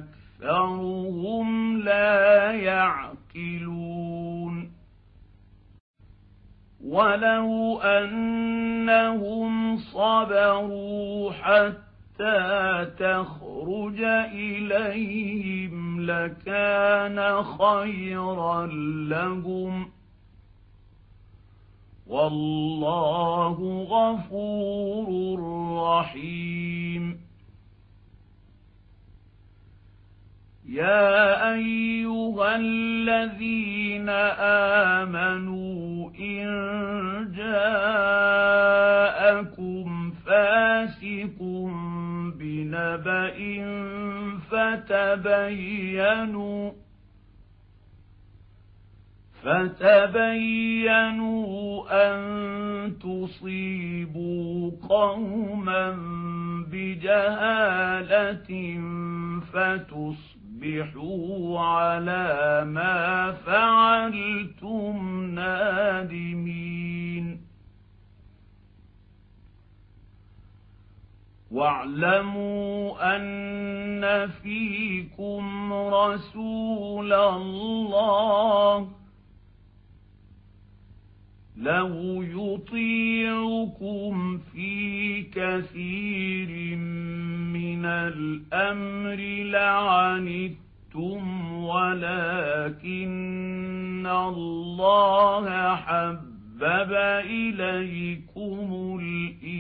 أكثرهم لا يعقلون. ولو أنهم صبروا حتى تخرج إليهم لكان خيرا لهم والله غفور رحيم. يا أيها الذين آمنوا إن جاءكم فاسق بنبأ فتبينوا فتبينوا أن تصيبوا قوما بجهالة فتصبحوا على ما فعلتم نادمين. واعلموا أن فيكم رسول الله لو يطيعكم في كثير من الأمر لعنتم ولكن الله حبب إليكم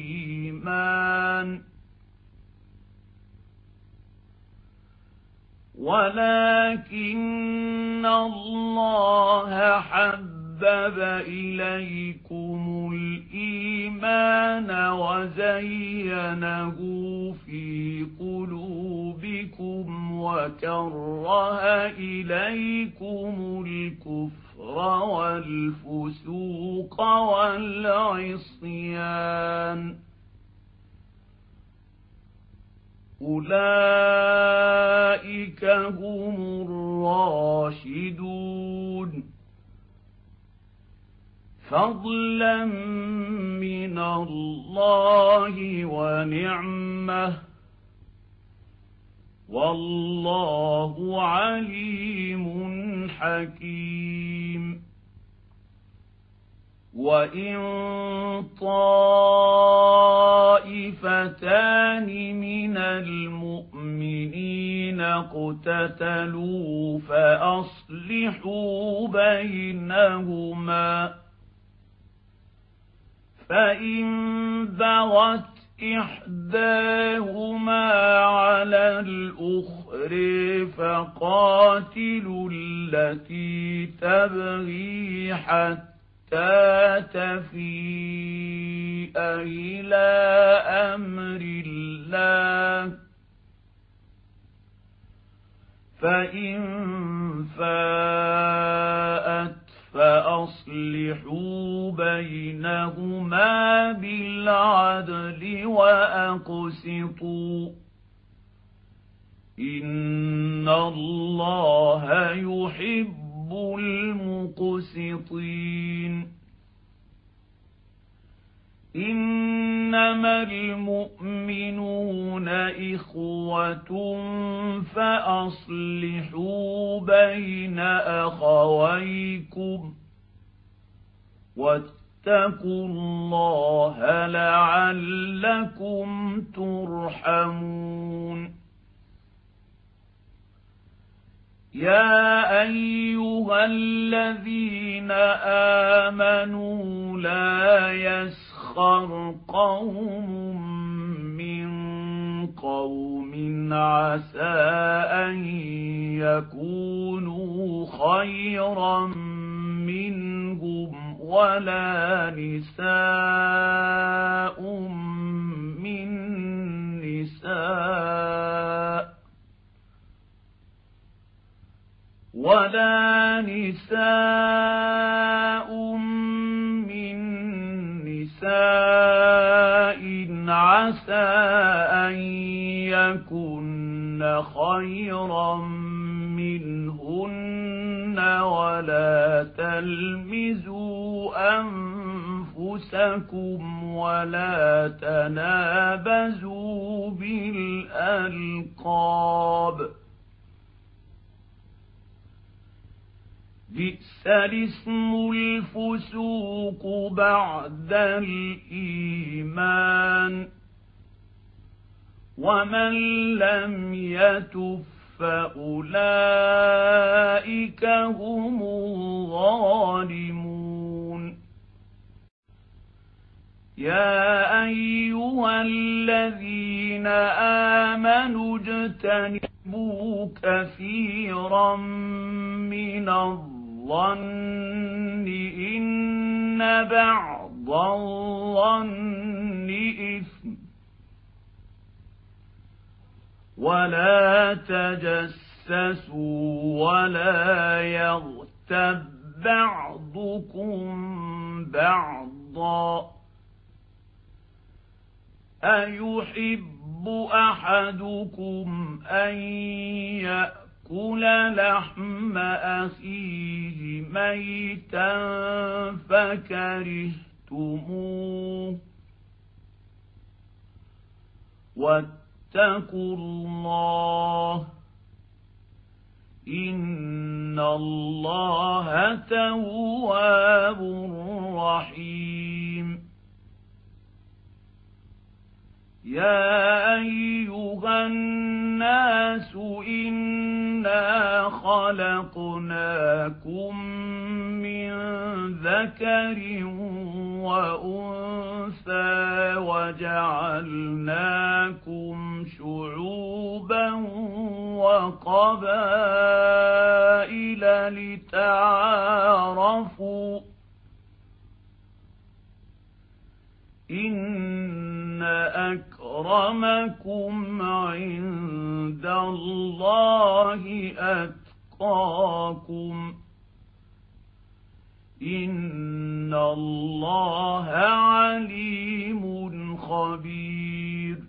الإيمان ولكن الله حبب إليكم الإيمان وزينه في قلوبكم وكره إليكم الكفر والفسوق والعصيان أولئك هم الراشدون فضلا من الله ونعمه والله عليم حكيم وإن طائفتان من المؤمنين اقتتلوا فأصلحوا بينهما فإن بغت إحداهما على الأخر فقاتلوا التي تبغي حتى تفيء إلى أمر الله فإن فاءت فأصلحوا بينهما بالعدل وأقسطوا إن الله يحب المقسطين إنما المؤمنون إخوة فأصلحوا بين أخويكم واتقوا الله لعلكم ترحمون يا أيها الذين آمنوا لا يسخر قوم من قوم عسى أن يكونوا خيرا منهم ولا نساء من نساء ولا نساء من نساء عسى أن يكن خيرا منهن ولا تلمزوا أنفسكم ولا تنابزوا بالألقاب بئس الاسم الفسوق بعد الإيمان ومن لم يتب فأولئك هم الظالمون يا أيها الذين آمنوا اجتنبوا كثيرا من الظن إن بعض الظن إثم ولا تجسسوا ولا يغتب بعضكم بعضا أيحب أحدكم أن يأكل لحم أخيه ميتا فكرهتموه واتقوا الله إن الله تواب رحيم يا أيها الناس إنا خلقناكم من ذكر وأنثى وجعلناكم شعوبا قبائل لتعارفوا إن أكرمكم عند الله أتقاكم إن الله عليم خبير.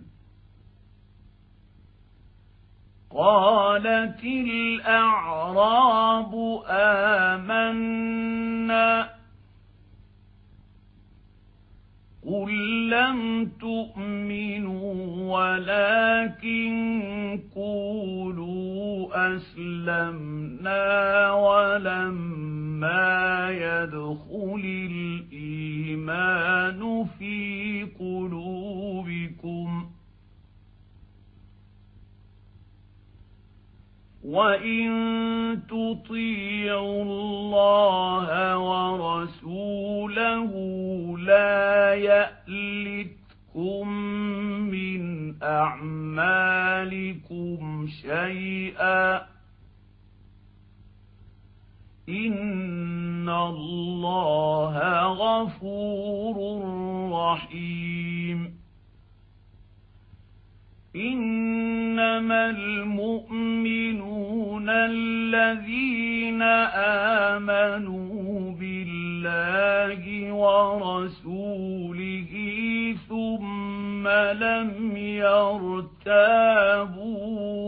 قالت الأعراب آمنا قل لم تؤمنوا ولكن قولوا أسلمنا ولما يدخل الإيمان في قلوبكم وإن تطيعوا الله ورسوله لا يألتكم من أعمالكم شيئا إن الله غفور رحيم. إنما المؤمنون الذين آمنوا بالله ورسوله ثم لم يرتابوا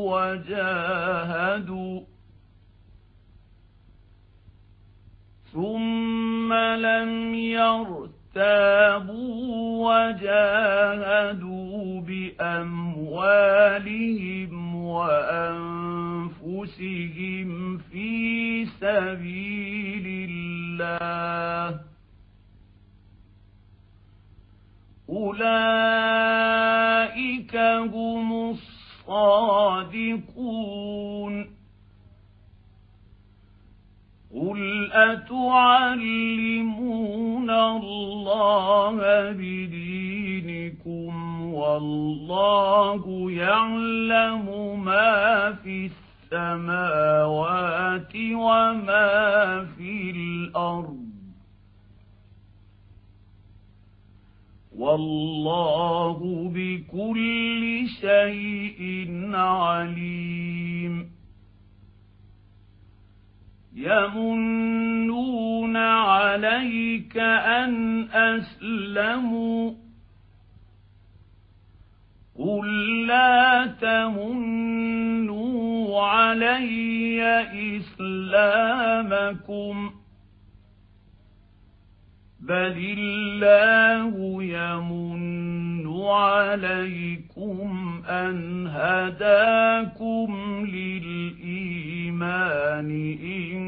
وجاهدوا ثم لم يرتابوا وجاهدوا بأموالهم وأنفسهم في سبيل الله أولئك هم الصادقون. قل أتعلمون الله بدينكم والله يعلم ما في السماوات وما في الأرض والله بكل شيء عليم. يمنون عليك أن أسلموا قل لا تمنوا علي إسلامكم بل الله يمن عليكم أن هداكم للإيمان إن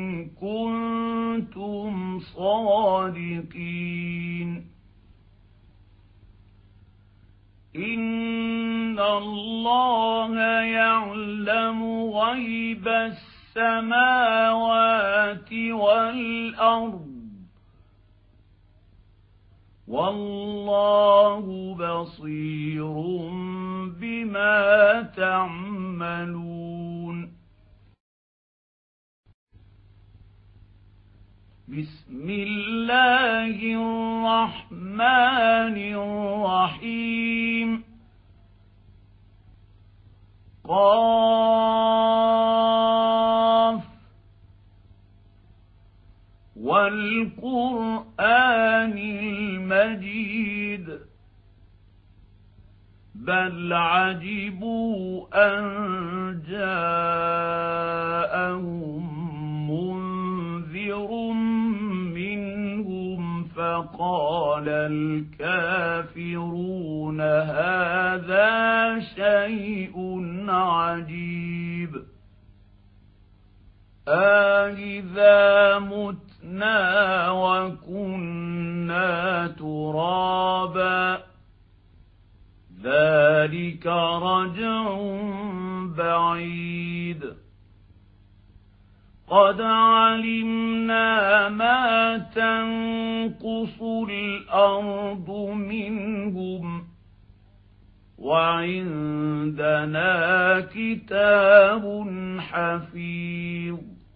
كنتم صادقين. إن الله يعلم غيب السماوات والأرض والله بصير بما تعملون. بسم الله الرحمن الرحيم. قاف والقرآن المجيد بل عجبوا أن جاءهم منذر منهم فقال الكافرون هذا شيء عجيب أإذا متنا وكنا ترابا ذلك رجع بعيد قد علمنا ما تنقص الأرض منهم وعندنا كتاب حفيظ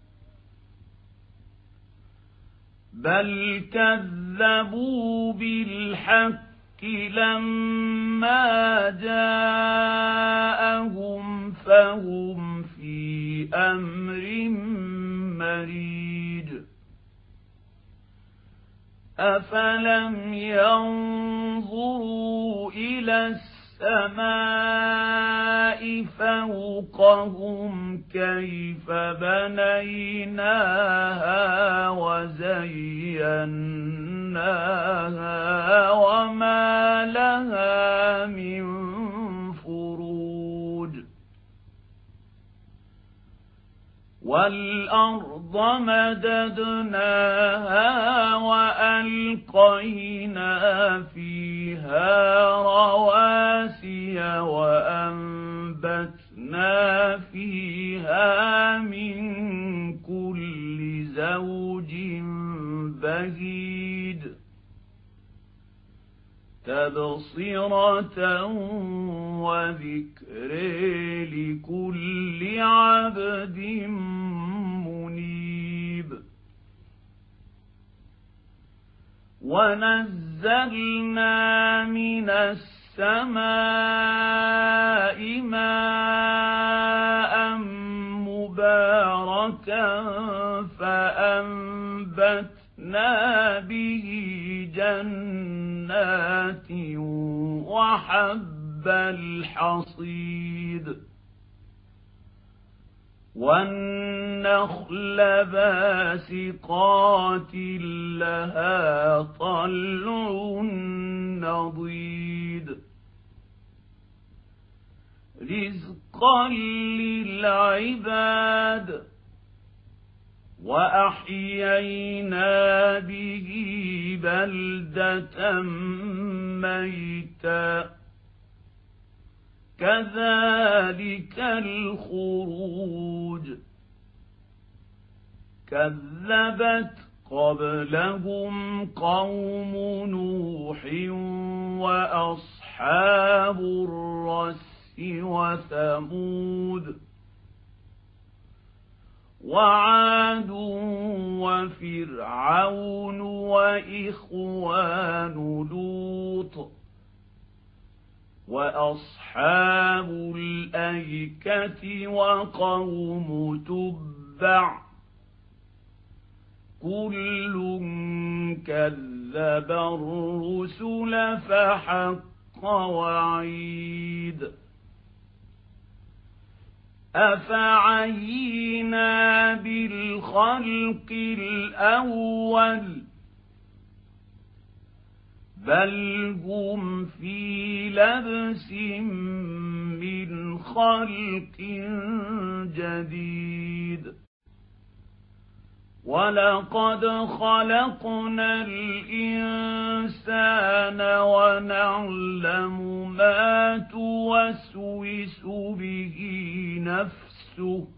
بل كذبوا بالحق لما جاءهم فهم في أمر مريج أفلم ينظروا إلى السماء فوقهم كيف بنيناها وزيناها وما لها من فروج والأرض مددناها وألقينا فيها رواسي وأنبتنا فيها من كل زوج بهيج تبصرة وذكر لكل عبد منيب ونزلنا من السماء ماء مباركا فأنبتنا به جنات وحب الحصيد والنخل باسقات لها طلع نضيد رزقا للعباد وأحيينا به بلدة ميتا كذلك الخروج كذبت قبلهم قوم نوح وأصحاب الرس وثمود وعاد وفرعون وإخوان لوط وأصحاب الأيكة وقوم تبع كل كذب الرسل فحق وعيد أفعينا بالخلق الأول بل هم في لبس من خلق جديد ولقد خلقنا الإنسان ونعلم ما توسوس به نفسه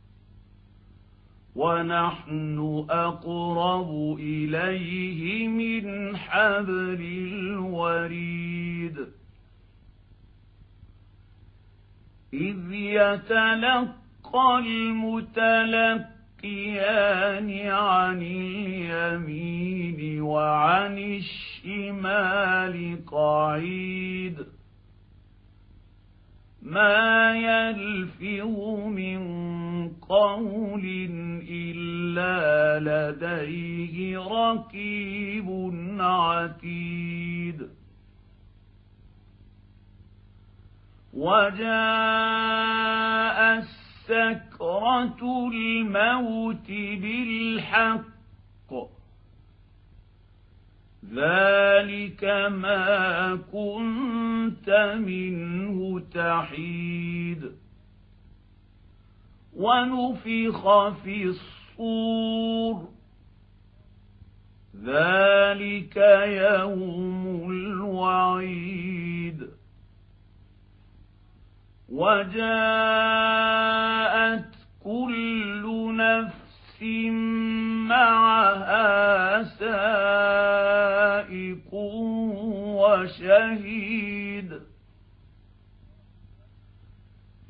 ونحن أقرب إليه من حبل الوريد إذ يتلقى المتلقيان عن اليمين وعن الشمال قعيد ما يلفظ من قول إلا لديه رقيب عتيد وجاء سكرة الموت بالحق ذلك ما كنت منه تحيد ونفخ في الصور ذلك يوم الوعيد وجاءت كل نفس معها سائق وشهيد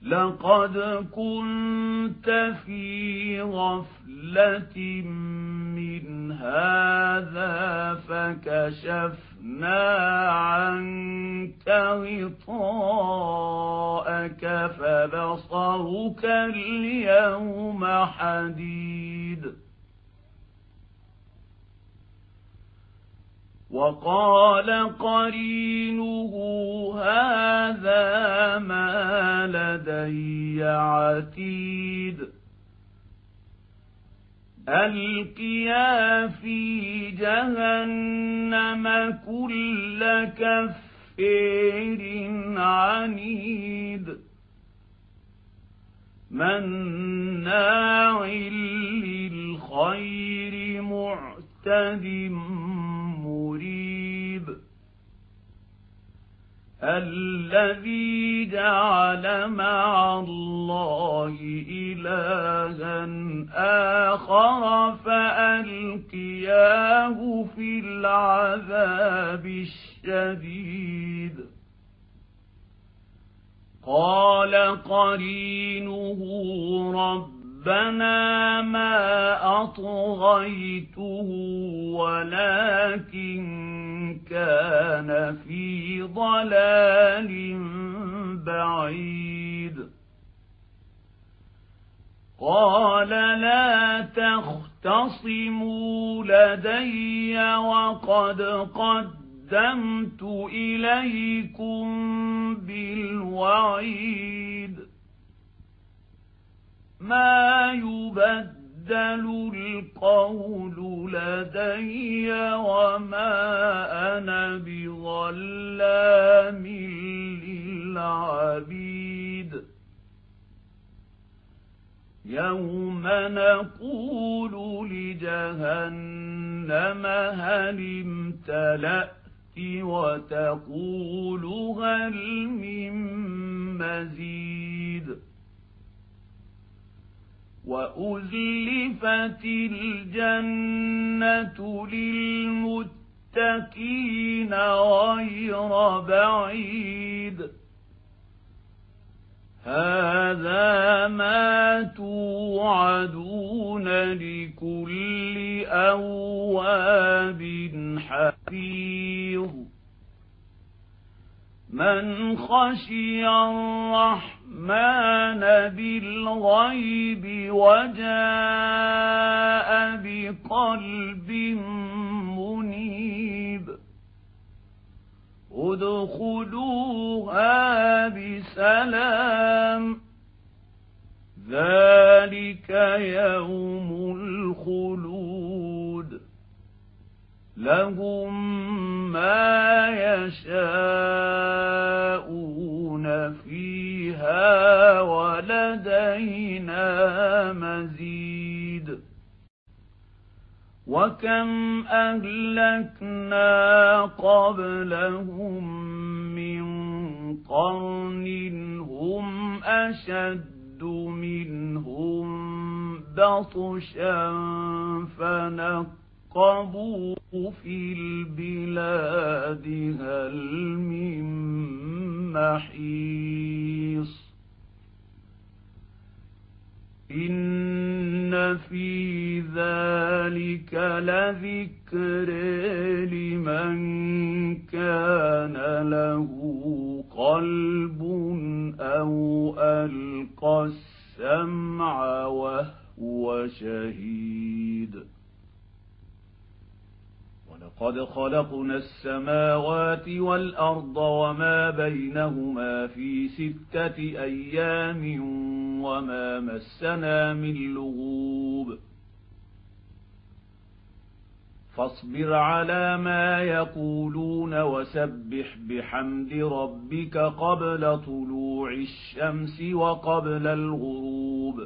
لقد كنت في غفلة من هذا فكشفنا عنك غطاءك فبصرك اليوم حديد وقال قرينه هذا ما لدي عتيد ألقيا في جهنم كل كفير عنيد مناع للخير معتد مريب الذي جعل مع الله إلها آخر فألقياه في العذاب الشديد قال قرينه ربنا ما أطغيته ولكن كان في ضلال بعيد قال لا تختصموا لدي وقد قدمت إليكم بالوعيد ما يبدل القول لدي وما أنا بظلام للعبيد يوم نقول لجهنم هل امتلأت وتقول هل من مزيد وأزلفت الجنة للمتقين غير بعيد هذا ما توعدون لكل أواب حفيظ من خشي الرحمن بالغيب وجاء بقلب منيب ادخلوها بسلام ذلك يوم الخلود لهم ما يشاءون فيها ولدينا مزيد وكم أهلكنا قبلهم من قرن هم أشد منهم بطشا فنقبوا في البلاد هل من محيص إن في ذلك لذكر لمن كان له قلب أو ألقى السمع وهو شهيد ولقد خلقنا السماوات والأرض وما بينهما في ستة أيام وما مسنا من لغوب فاصبر على ما يقولون وسبح بحمد ربك قبل طلوع الشمس وقبل الغروب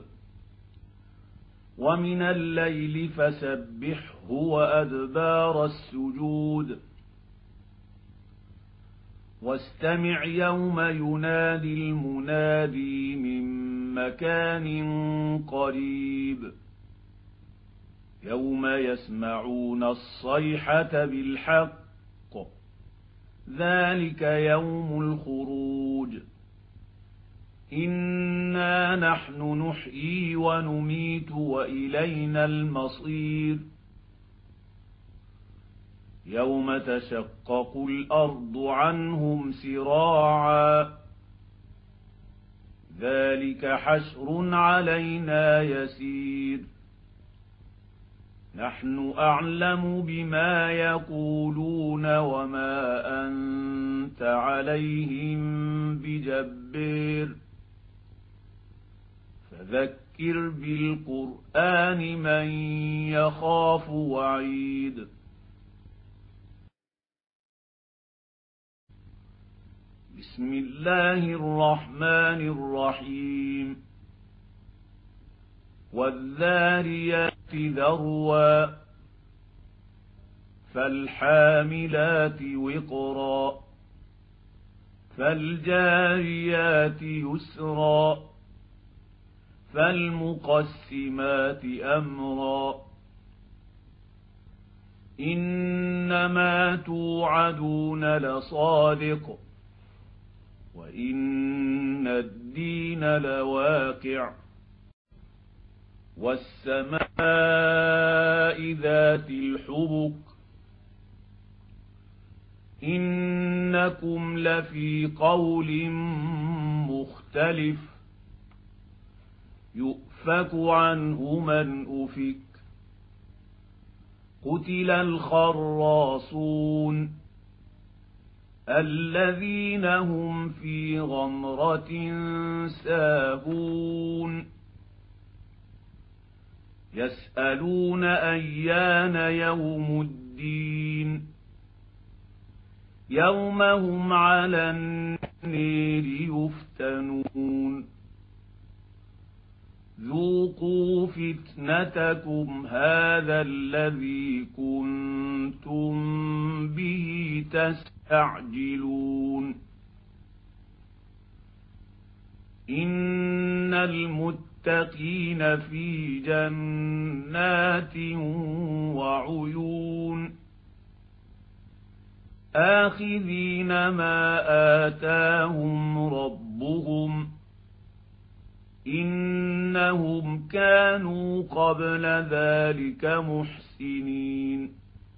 ومن الليل فسبحه وأدبار السجود واستمع يوم ينادي المنادي من مكان قريب يوم يسمعون الصيحة بالحق ذلك يوم الخروج إنا نحن نحيي ونميت وإلينا المصير يوم تشقق الأرض عنهم سراعا ذلك حشر علينا يسير نحن أعلم بما يقولون وما أنت عليهم بجبار فذكر بالقرآن من يخاف وعيد بسم الله الرحمن الرحيم والذاريات ذروا فالحاملات وقرا فالجاريات يسرا فالمقسمات أمرا إنما توعدون لصادق وإن الدين لواقع والسماء ذات الحبك إنكم لفي قول مختلف يؤفك عنه من أفك قتل الخراصون الذين هم في غمرة ساهون يسألون أيان يوم الدين يوم هم على النار يفتنون ذوقوا فتنتكم هذا الذي كنتم به تستعجلون إن المتقين في جنات وعيون آخذين ما آتاهم ربهم إنهم كانوا قبل ذلك محسنين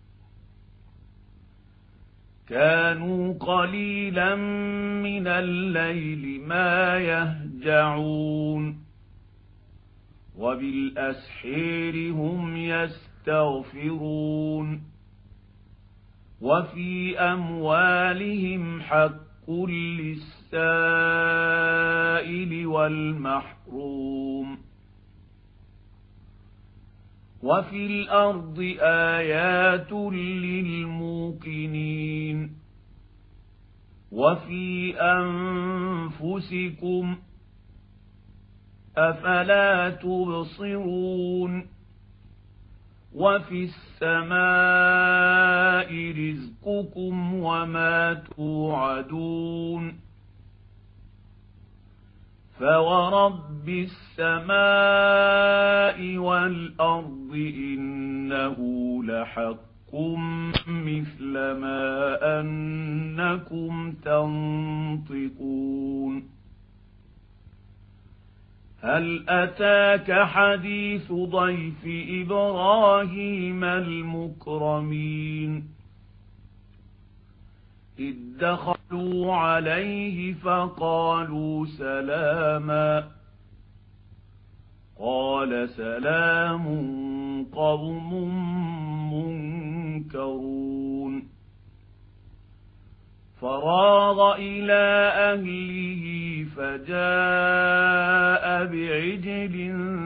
كانوا قليلا من الليل ما يهجعون وبالأسحير هم يستغفرون وفي أموالهم حق للسائل والمحروم وفي الأرض آيات للموقنين وفي أنفسكم أفلا تبصرون وفي السماء رزقكم وما توعدون فورب السماء والأرض إنه لحق مثل ما أنكم تنطقون هل أتاك حديث ضيف إبراهيم المكرمين إذ دخلوا عليه فقالوا سلاما قال سلام قوم منكرون فراغ إلى أهله فجاء بعجل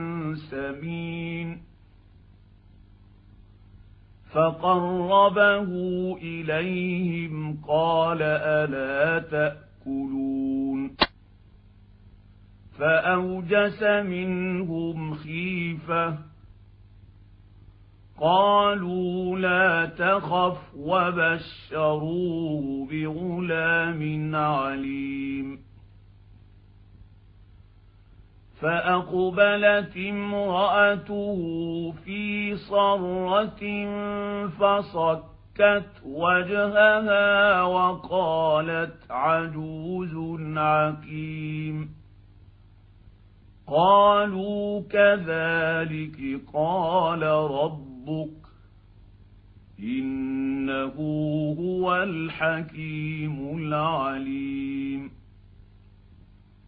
سمين فقربه إليهم قال ألا تأكلون فأوجس منهم خيفة قالوا لا تخف وبشروه بغلام عليم فأقبلت امرأته في صرة فصكت وجهها وقالت عجوز عقيم قالوا كذلك قال ربك إنه هو الحكيم العليم